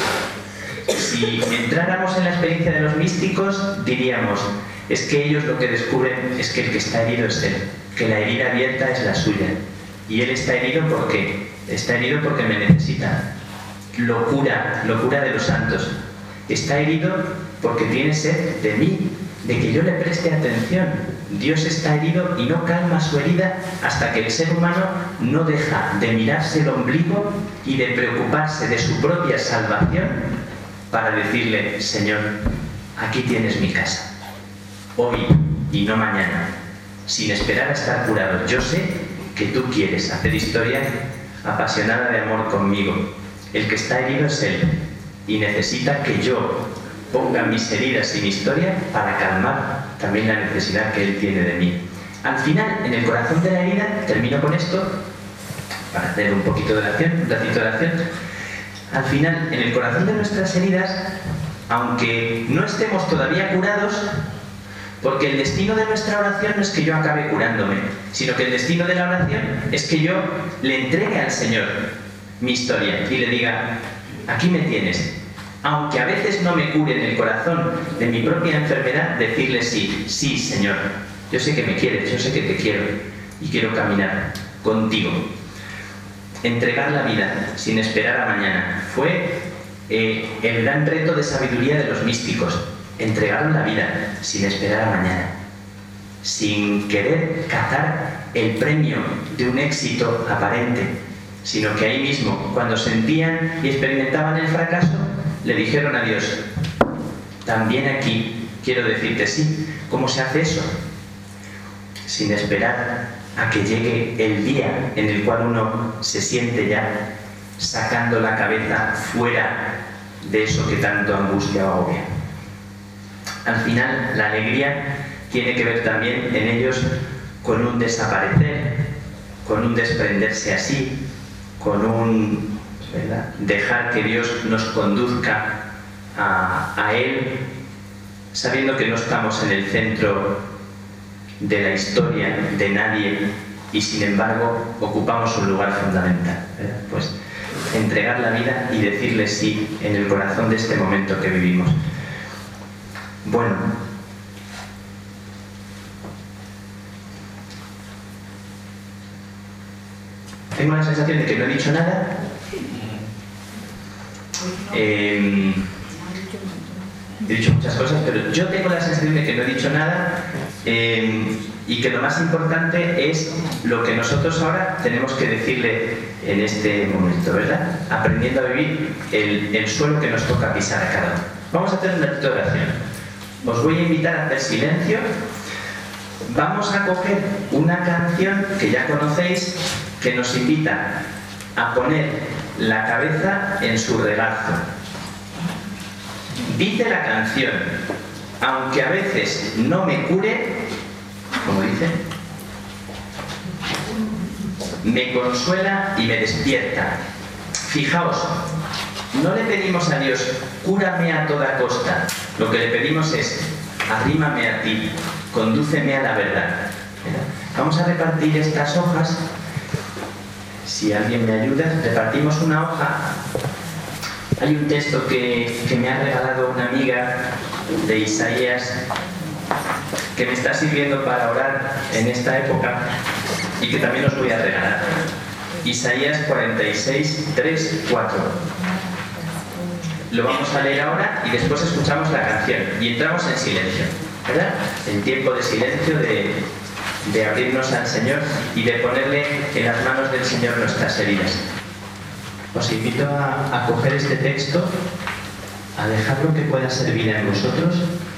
Si entráramos en la experiencia de los místicos, diríamos, es que ellos lo que descubren es que el que está herido es Él, que la herida abierta es la suya. Y Él está herido porque me necesita. Locura de los santos. Está herido porque tiene sed de mí, de que yo le preste atención. Dios está herido y no calma su herida hasta que el ser humano no deja de mirarse el ombligo y de preocuparse de su propia salvación para decirle, Señor, aquí tienes mi casa, hoy y no mañana, sin esperar a estar curado. Yo sé que tú quieres hacer historia apasionada de amor conmigo. El que está herido es Él y necesita que yo ponga mis heridas y mi historia para calmar también la necesidad que Él tiene de mí. Al final, en el corazón de la herida, termino con esto, para hacer un poquito de oración, un ratito de oración. Al final, en el corazón de nuestras heridas, aunque no estemos todavía curados, porque el destino de nuestra oración no es que yo acabe curándome, sino que el destino de la oración es que yo le entregue al Señor mi historia y le diga, aquí me tienes. Aunque a veces no me cure en el corazón de mi propia enfermedad, decirle sí, sí, Señor, yo sé que me quieres, yo sé que te quiero y quiero caminar contigo. Entregar la vida sin esperar a mañana fue el gran reto de sabiduría de los místicos. Entregaron la vida sin esperar a mañana, sin querer cazar el premio de un éxito aparente, sino que ahí mismo, cuando sentían y experimentaban el fracaso, le dijeron a Dios, también aquí quiero decirte sí. ¿Cómo se hace eso? Sin esperar a que llegue el día en el cual uno se siente ya sacando la cabeza fuera de eso que tanto angustia o agobia. Al final, la alegría tiene que ver también en ellos con un desaparecer, con un desprenderse así, con un, ¿verdad?, dejar que Dios nos conduzca a Él, sabiendo que no estamos en el centro de la historia de nadie y sin embargo ocupamos un lugar fundamental, ¿verdad? Pues entregar la vida y decirle sí en el corazón de este momento que vivimos. Bueno, tengo la sensación de que no he dicho nada. He dicho muchas cosas, pero yo tengo la sensación de que no he dicho nada y que lo más importante es lo que nosotros ahora tenemos que decirle en este momento, ¿verdad? Aprendiendo a vivir el suelo que nos toca pisar a cada uno. Vamos a hacer una acto de oración. Os voy a invitar a hacer silencio. Vamos a coger una canción que ya conocéis, que nos invita a poner la cabeza en su regazo. Dice la canción: aunque a veces no me cure, como dice, me consuela y me despierta. Fijaos, no le pedimos a Dios, cúrame a toda costa. Lo que le pedimos es, arrímame a ti, condúceme a la verdad. Vamos a repartir estas hojas. Si alguien me ayuda, repartimos una hoja. Hay un texto que me ha regalado una amiga de Isaías, que me está sirviendo para orar en esta época y que también os voy a regalar. Isaías 46, 3, 4. Lo vamos a leer ahora y después escuchamos la canción y entramos en silencio, ¿verdad? En tiempo de silencio, de abrirnos al Señor y de ponerle en las manos del Señor nuestras heridas. Os invito a coger este texto, a dejarlo que pueda servir en vosotros.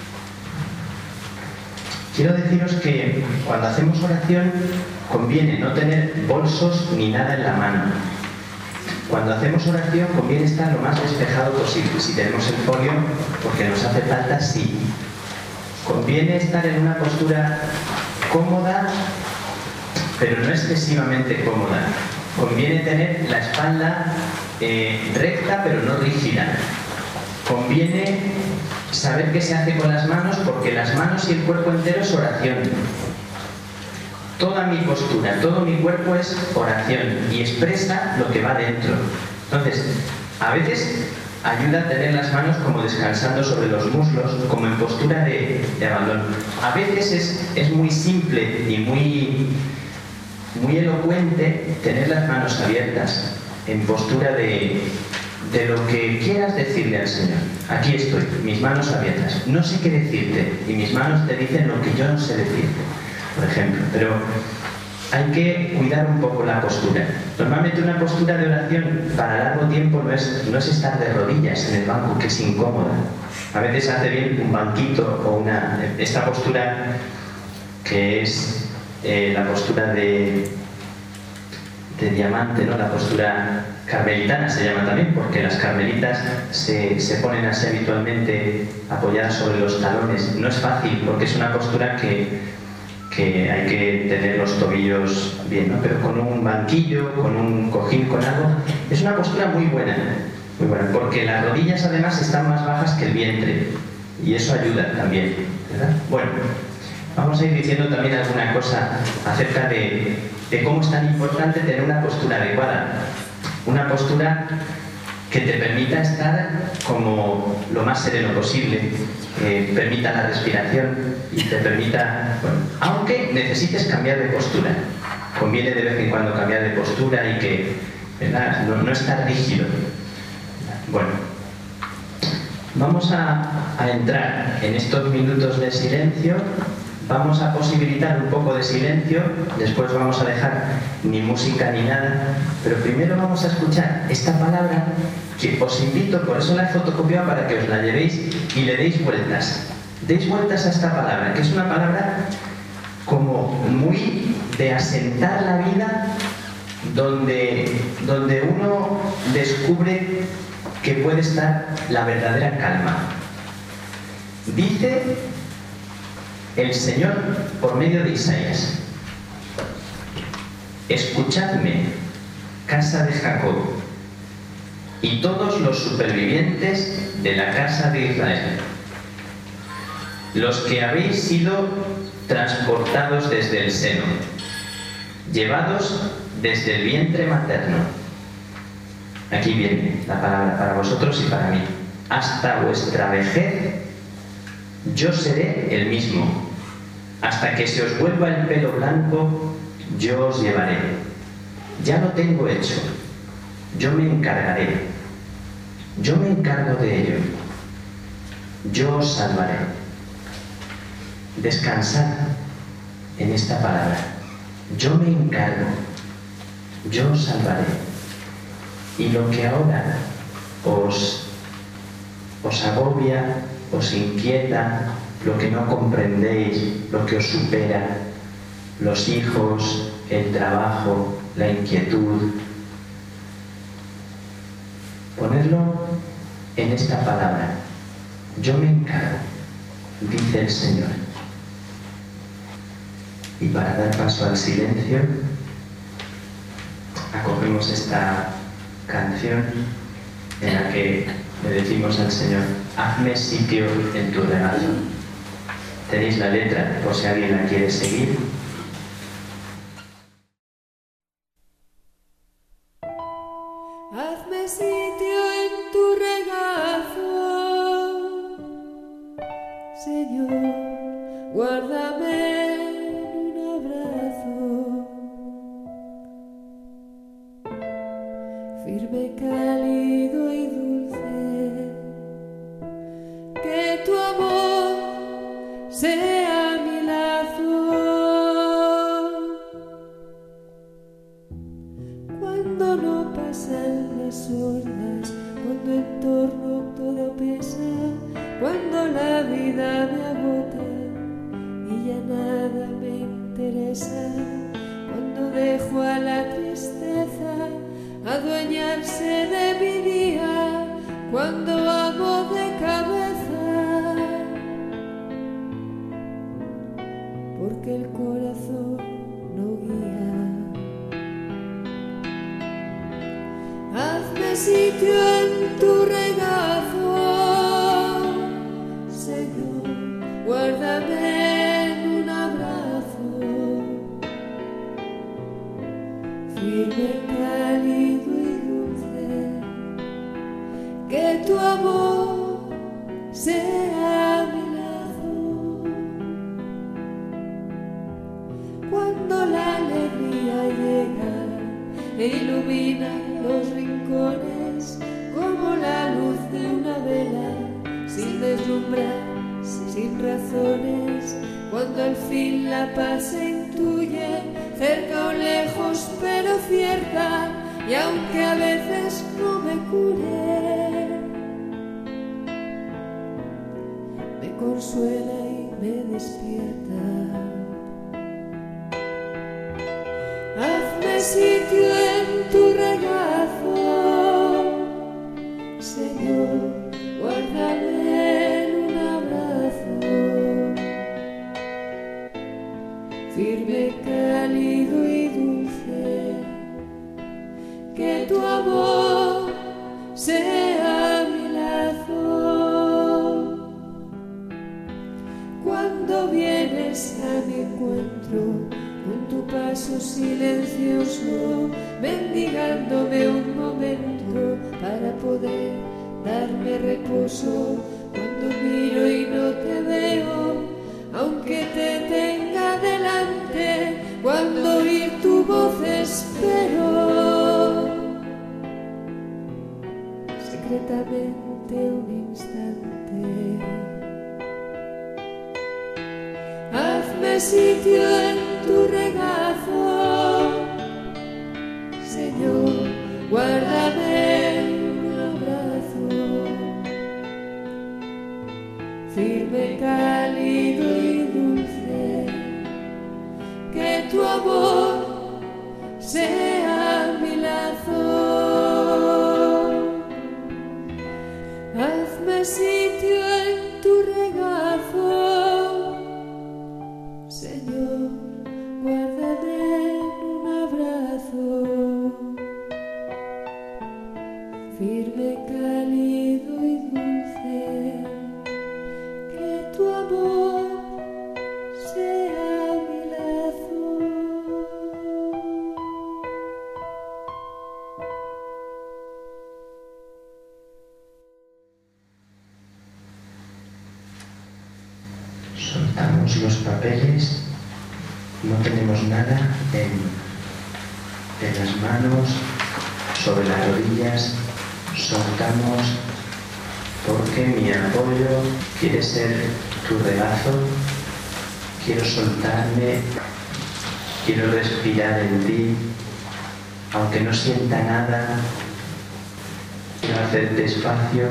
Quiero deciros que cuando hacemos oración conviene no tener bolsos ni nada en la mano. Cuando hacemos oración conviene estar lo más despejado posible. Si tenemos el folio, porque nos hace falta, sí. Conviene estar en una postura cómoda, pero no excesivamente cómoda. Conviene tener la espalda recta, pero no rígida. Conviene saber qué se hace con las manos, porque las manos y el cuerpo entero es oración. Toda mi postura, todo mi cuerpo es oración y expresa lo que va dentro. Entonces, a veces ayuda a tener las manos como descansando sobre los muslos, como en postura de abandono. A veces es muy simple y muy elocuente tener las manos abiertas, en postura de lo que quieras decirle al Señor. Aquí estoy, mis manos abiertas. No sé qué decirte y mis manos te dicen lo que yo no sé decirte, por ejemplo. Pero hay que cuidar un poco la postura. Normalmente una postura de oración para largo tiempo no es estar de rodillas en el banco, que es incómoda. A veces hace bien un banquito o esta postura que es la postura de diamante, ¿no? La postura carmelitana se llama también, porque las carmelitas se ponen así habitualmente apoyadas sobre los talones. No es fácil, porque es una postura que hay que tener los tobillos bien, ¿no? Pero con un banquillo, con un cojín, con algo, es una postura muy buena, porque las rodillas además están más bajas que el vientre y eso ayuda también, ¿verdad? Bueno, vamos a ir diciendo también alguna cosa acerca de cómo es tan importante tener una postura adecuada, una postura que te permita estar como lo más sereno posible, que permita la respiración y te permita, aunque necesites cambiar de postura, conviene de vez en cuando cambiar de postura y que, ¿verdad? No estar rígido. Bueno, vamos a entrar en estos minutos de silencio. Vamos a posibilitar un poco de silencio, después vamos a dejar ni música ni nada, pero primero vamos a escuchar esta palabra que os invito, por eso la he fotocopiado para que os la llevéis y le deis vueltas. Deis vueltas a esta palabra, que es una palabra como muy de asentar la vida, donde uno descubre que puede estar la verdadera calma. Dice el Señor por medio de Isaías: escuchadme, casa de Jacob, y todos los supervivientes de la casa de Israel, los que habéis sido transportados desde el seno, llevados desde el vientre materno. Aquí viene la palabra para vosotros y para mí. Hasta vuestra vejez yo seré el mismo. Hasta que se os vuelva el pelo blanco, yo os llevaré. Ya lo tengo hecho. Yo me encargaré. Yo me encargo de ello. Yo os salvaré. Descansad en esta palabra. Yo me encargo. Yo os salvaré. Y lo que ahora os agobia, os inquieta, lo que no comprendéis, lo que os supera, los hijos, el trabajo, la inquietud, ponerlo en esta palabra. Yo me encargo, dice el Señor. Y para dar paso al silencio, acogemos esta canción en la que le decimos al Señor: hazme sitio en tu regazo. Tenéis la letra por si alguien la quiere seguir. Hazme sitio en tu regazo, Señor, guárdame en un abrazo, firme, cálido y dulce, que tu amor sea mi lazo. Cuando no pasan las horas, cuando en torno todo pesa, cuando la vida me agota y ya nada me interesa, cuando dejo a la tristeza adueñarse de mi día, cuando hago de cabeza, porque el corazón no guía. Hazme sitio en tu regazo, Señor, guárdame en un abrazo, firme, cálido y dulce, que tu amor sea mi lazo. Cuando la alegría llega e ilumina los rincones como la luz de una vela, sin deslumbrar, sin razones, cuando al fin la paz se intuye, cerca o lejos pero cierta, y aunque a veces no me cure, me consuela y me despierta. Hazme sitio en tu regazo, Señor, guárdame en un abrazo, firme, cálido y dulce, que tu amor sea mi lazo. Cuando vienes a mi encuentro, con tu paso silencioso, mendigándome un momento para poder darme reposo. Cuando miro y no te veo, aunque te tenga delante, cuando oír tu voz espero, secretamente un instante. Hazme sitio en tu regazo, Señor, guárdame en un abrazo, firme, cálido y dulce, que tu amor sea mi lazo. Hazme sitio en tu regazo, Señor, guárdame en un abrazo, firme, cálido y dulce, que tu amor sea mi lazo. Soltamos los papeles, no tenemos nada en las manos, sobre las rodillas, soltamos porque mi apoyo quiere ser tu regazo, quiero soltarme, quiero respirar en ti, aunque no sienta nada, quiero hacerte espacio,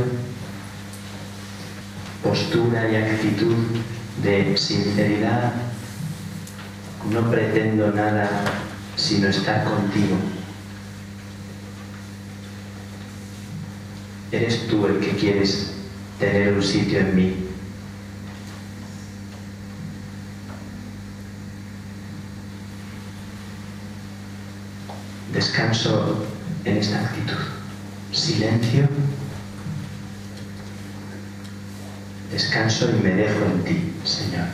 postura y actitud de sinceridad, no pretendo nada sino estar contigo. Eres tú el que quieres tener un sitio en mí. Descanso en esta actitud. Silencio. Descanso y me dejo en ti, Señor.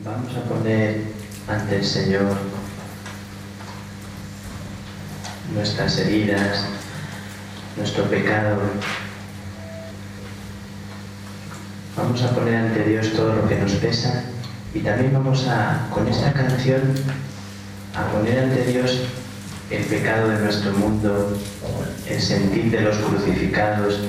Vamos a poner ante el Señor nuestras heridas, nuestro pecado. Vamos a poner ante Dios todo lo que nos pesa y también vamos a, con esta canción, a poner ante Dios el pecado de nuestro mundo, el sentir de los crucificados.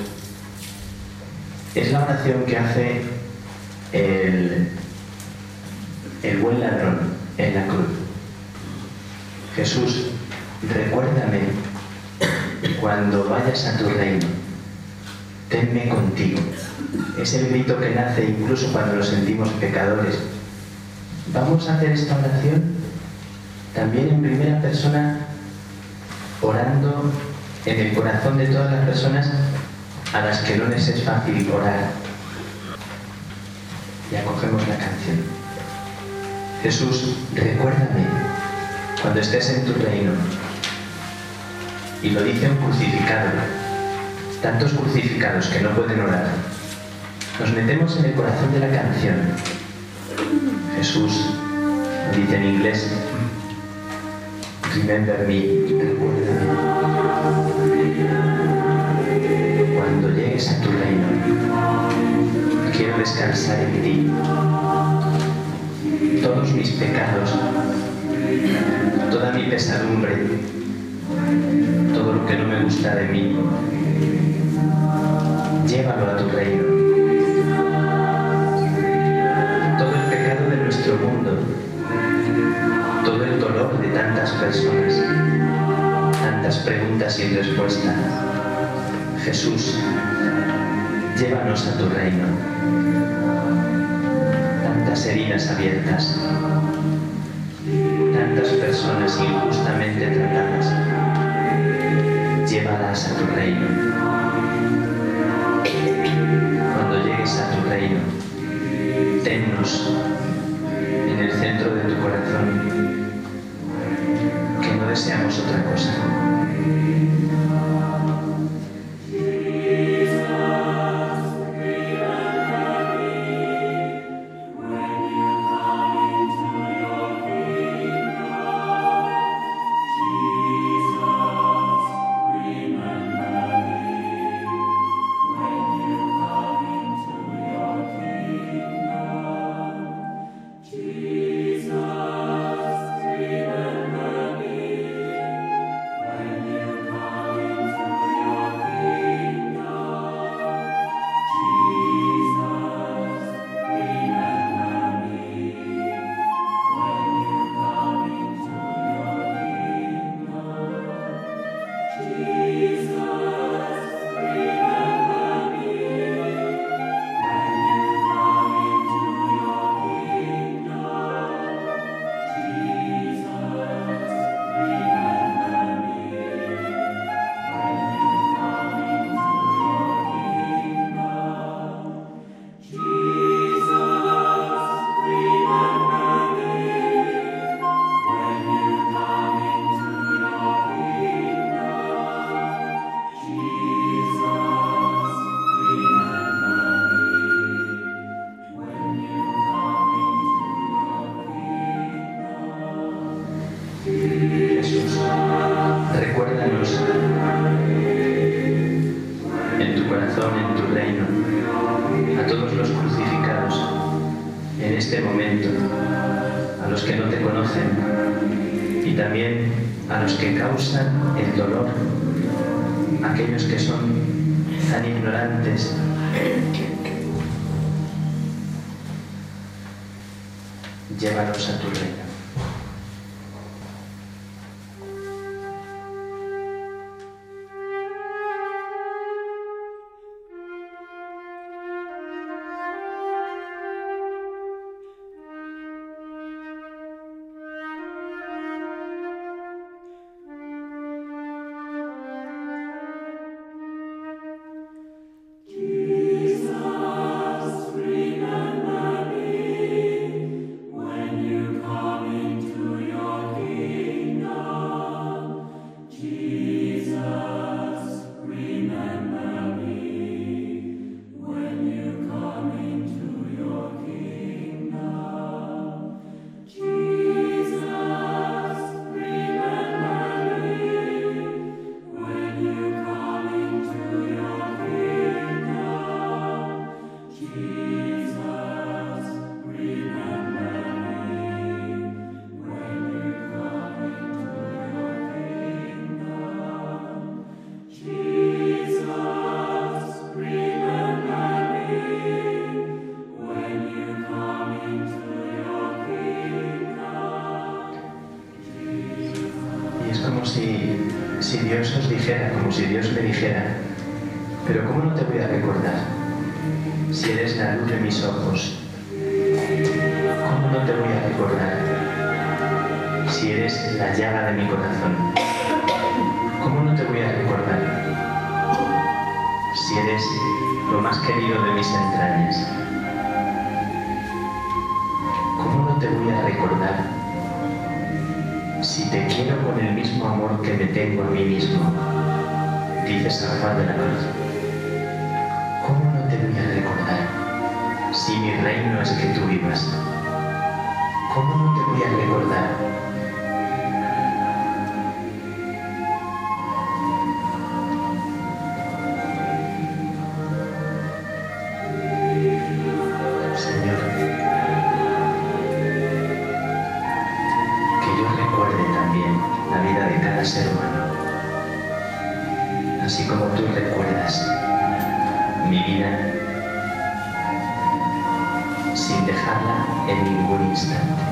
Es la oración que hace el buen ladrón en la cruz. Jesús, recuérdame cuando vayas a tu reino, tenme contigo. Es el grito que nace incluso cuando nos sentimos pecadores. Vamos a hacer esta oración también en primera persona, orando en el corazón de todas las personas a las que no les es fácil orar. Y acogemos la canción. Jesús, recuérdame cuando estés en tu reino. Y lo dice un crucificado. Tantos crucificados que no pueden orar. Nos metemos en el corazón de la canción. Jesús, lo dice en inglés, remember me, recuérdame. Cuando llegues a tu reino, quiero descansar en ti. Todos mis pecados, toda mi pesadumbre, todo lo que no me gusta de mí, llévalo a tu reino. Todo el pecado de nuestro mundo, todo el dolor de tantas personas, tantas preguntas sin respuesta. Jesús, llévanos a tu reino. Tantas heridas abiertas, tantas personas injustamente tratadas, llévalas a tu reino. Cuando llegues a tu reino, tennos en el centro de tu corazón, que no deseamos otra cosa. Jesús, recuérdanos en tu corazón, en tu reino, a todos los crucificados en este momento, a los que no te conocen y también a los que causan el dolor, aquellos que son tan ignorantes. Llévalos a tu reino. Come si Dios os dijera, como si Dios me dijera, pero ¿cómo no te voy a recordar? Si eres la luz de mis ojos, ¿cómo no te voy a recordar? Si eres la llaga de mi corazón, ¿cómo no te voy a recordar? Si eres lo más querido de mis entrañas, ¿cómo no te voy a recordar? Si te quiero con el mismo amor que me tengo a mí mismo, dice San Juan de la Cruz, ¿cómo no te voy a recordar? Si mi reino es que tú vivas, ¿cómo no te voy a recordar? Señor, que yo recuerde también la vida de cada ser humano, así como tú recuerdas mi vida, sin dejarla en ningún instante.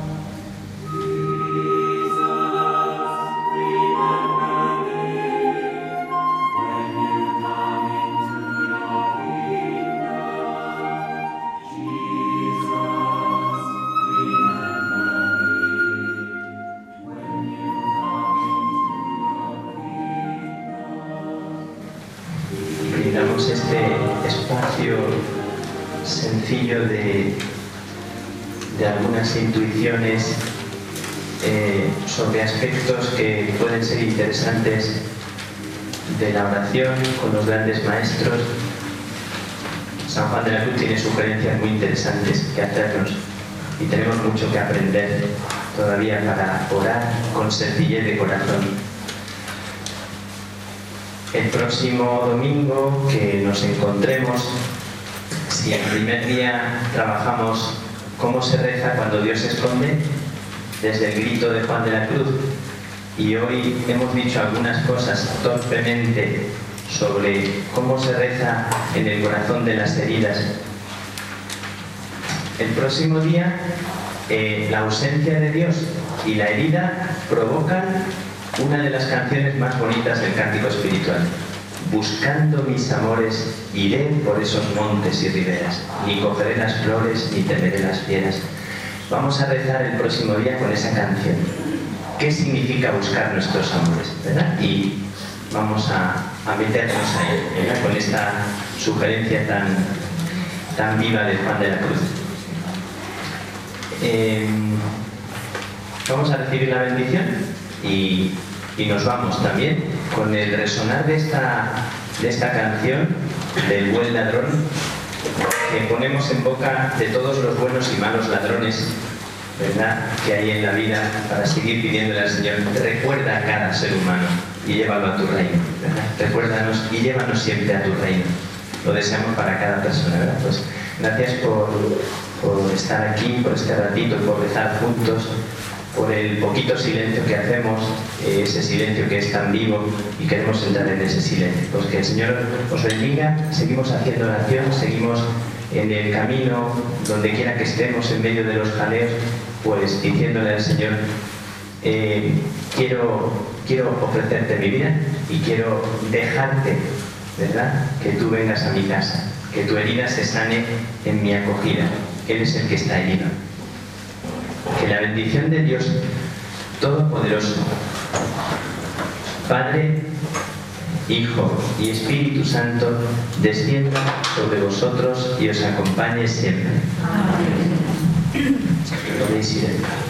Brindamos este espacio sencillo de algunas intuiciones sobre aspectos que pueden ser interesantes de la oración con los grandes maestros. San Juan de la Cruz tiene sugerencias muy interesantes que hacernos y tenemos mucho que aprender todavía para orar con sencillez de corazón. El próximo domingo que nos encontremos, si el primer día trabajamos cómo se reza cuando Dios se esconde, desde el grito de Juan de la Cruz, y hoy hemos dicho algunas cosas torpemente sobre cómo se reza en el corazón de las heridas, el próximo día la ausencia de Dios y la herida provocan una de las canciones más bonitas del cántico espiritual. Buscando mis amores, iré por esos montes y riberas, ni cogeré las flores, ni temeré las fieras. Vamos a rezar el próximo día con esa canción. ¿Qué significa buscar nuestros amores? ¿Verdad? Y vamos a meternos ahí, ¿verdad? Con esta sugerencia tan viva de Juan de la Cruz. Vamos a recibir la bendición y nos vamos también con el resonar de esta canción del buen ladrón, que ponemos en boca de todos los buenos y malos ladrones, ¿verdad?, que hay en la vida, para seguir pidiéndole al Señor: recuerda a cada ser humano y llévalo a tu reino, ¿verdad? Recuérdanos y llévanos siempre a tu reino. Lo deseamos para cada persona, ¿verdad? Pues gracias por estar aquí, por este ratito, por rezar juntos, por el poquito silencio que hacemos, ese silencio que es tan vivo, y queremos entrar en ese silencio. Pues que el Señor os bendiga. Seguimos haciendo oración, seguimos en el camino, donde quiera que estemos, en medio de los jaleos, pues diciéndole al Señor: quiero ofrecerte mi vida y quiero dejarte, ¿verdad?, que tú vengas a mi casa, que tu herida se sane en mi acogida. Él es el que está herido. Que la bendición de Dios Todopoderoso, Padre, Hijo y Espíritu Santo, descienda sobre vosotros y os acompañe siempre. Amén. Podéis ir en paz.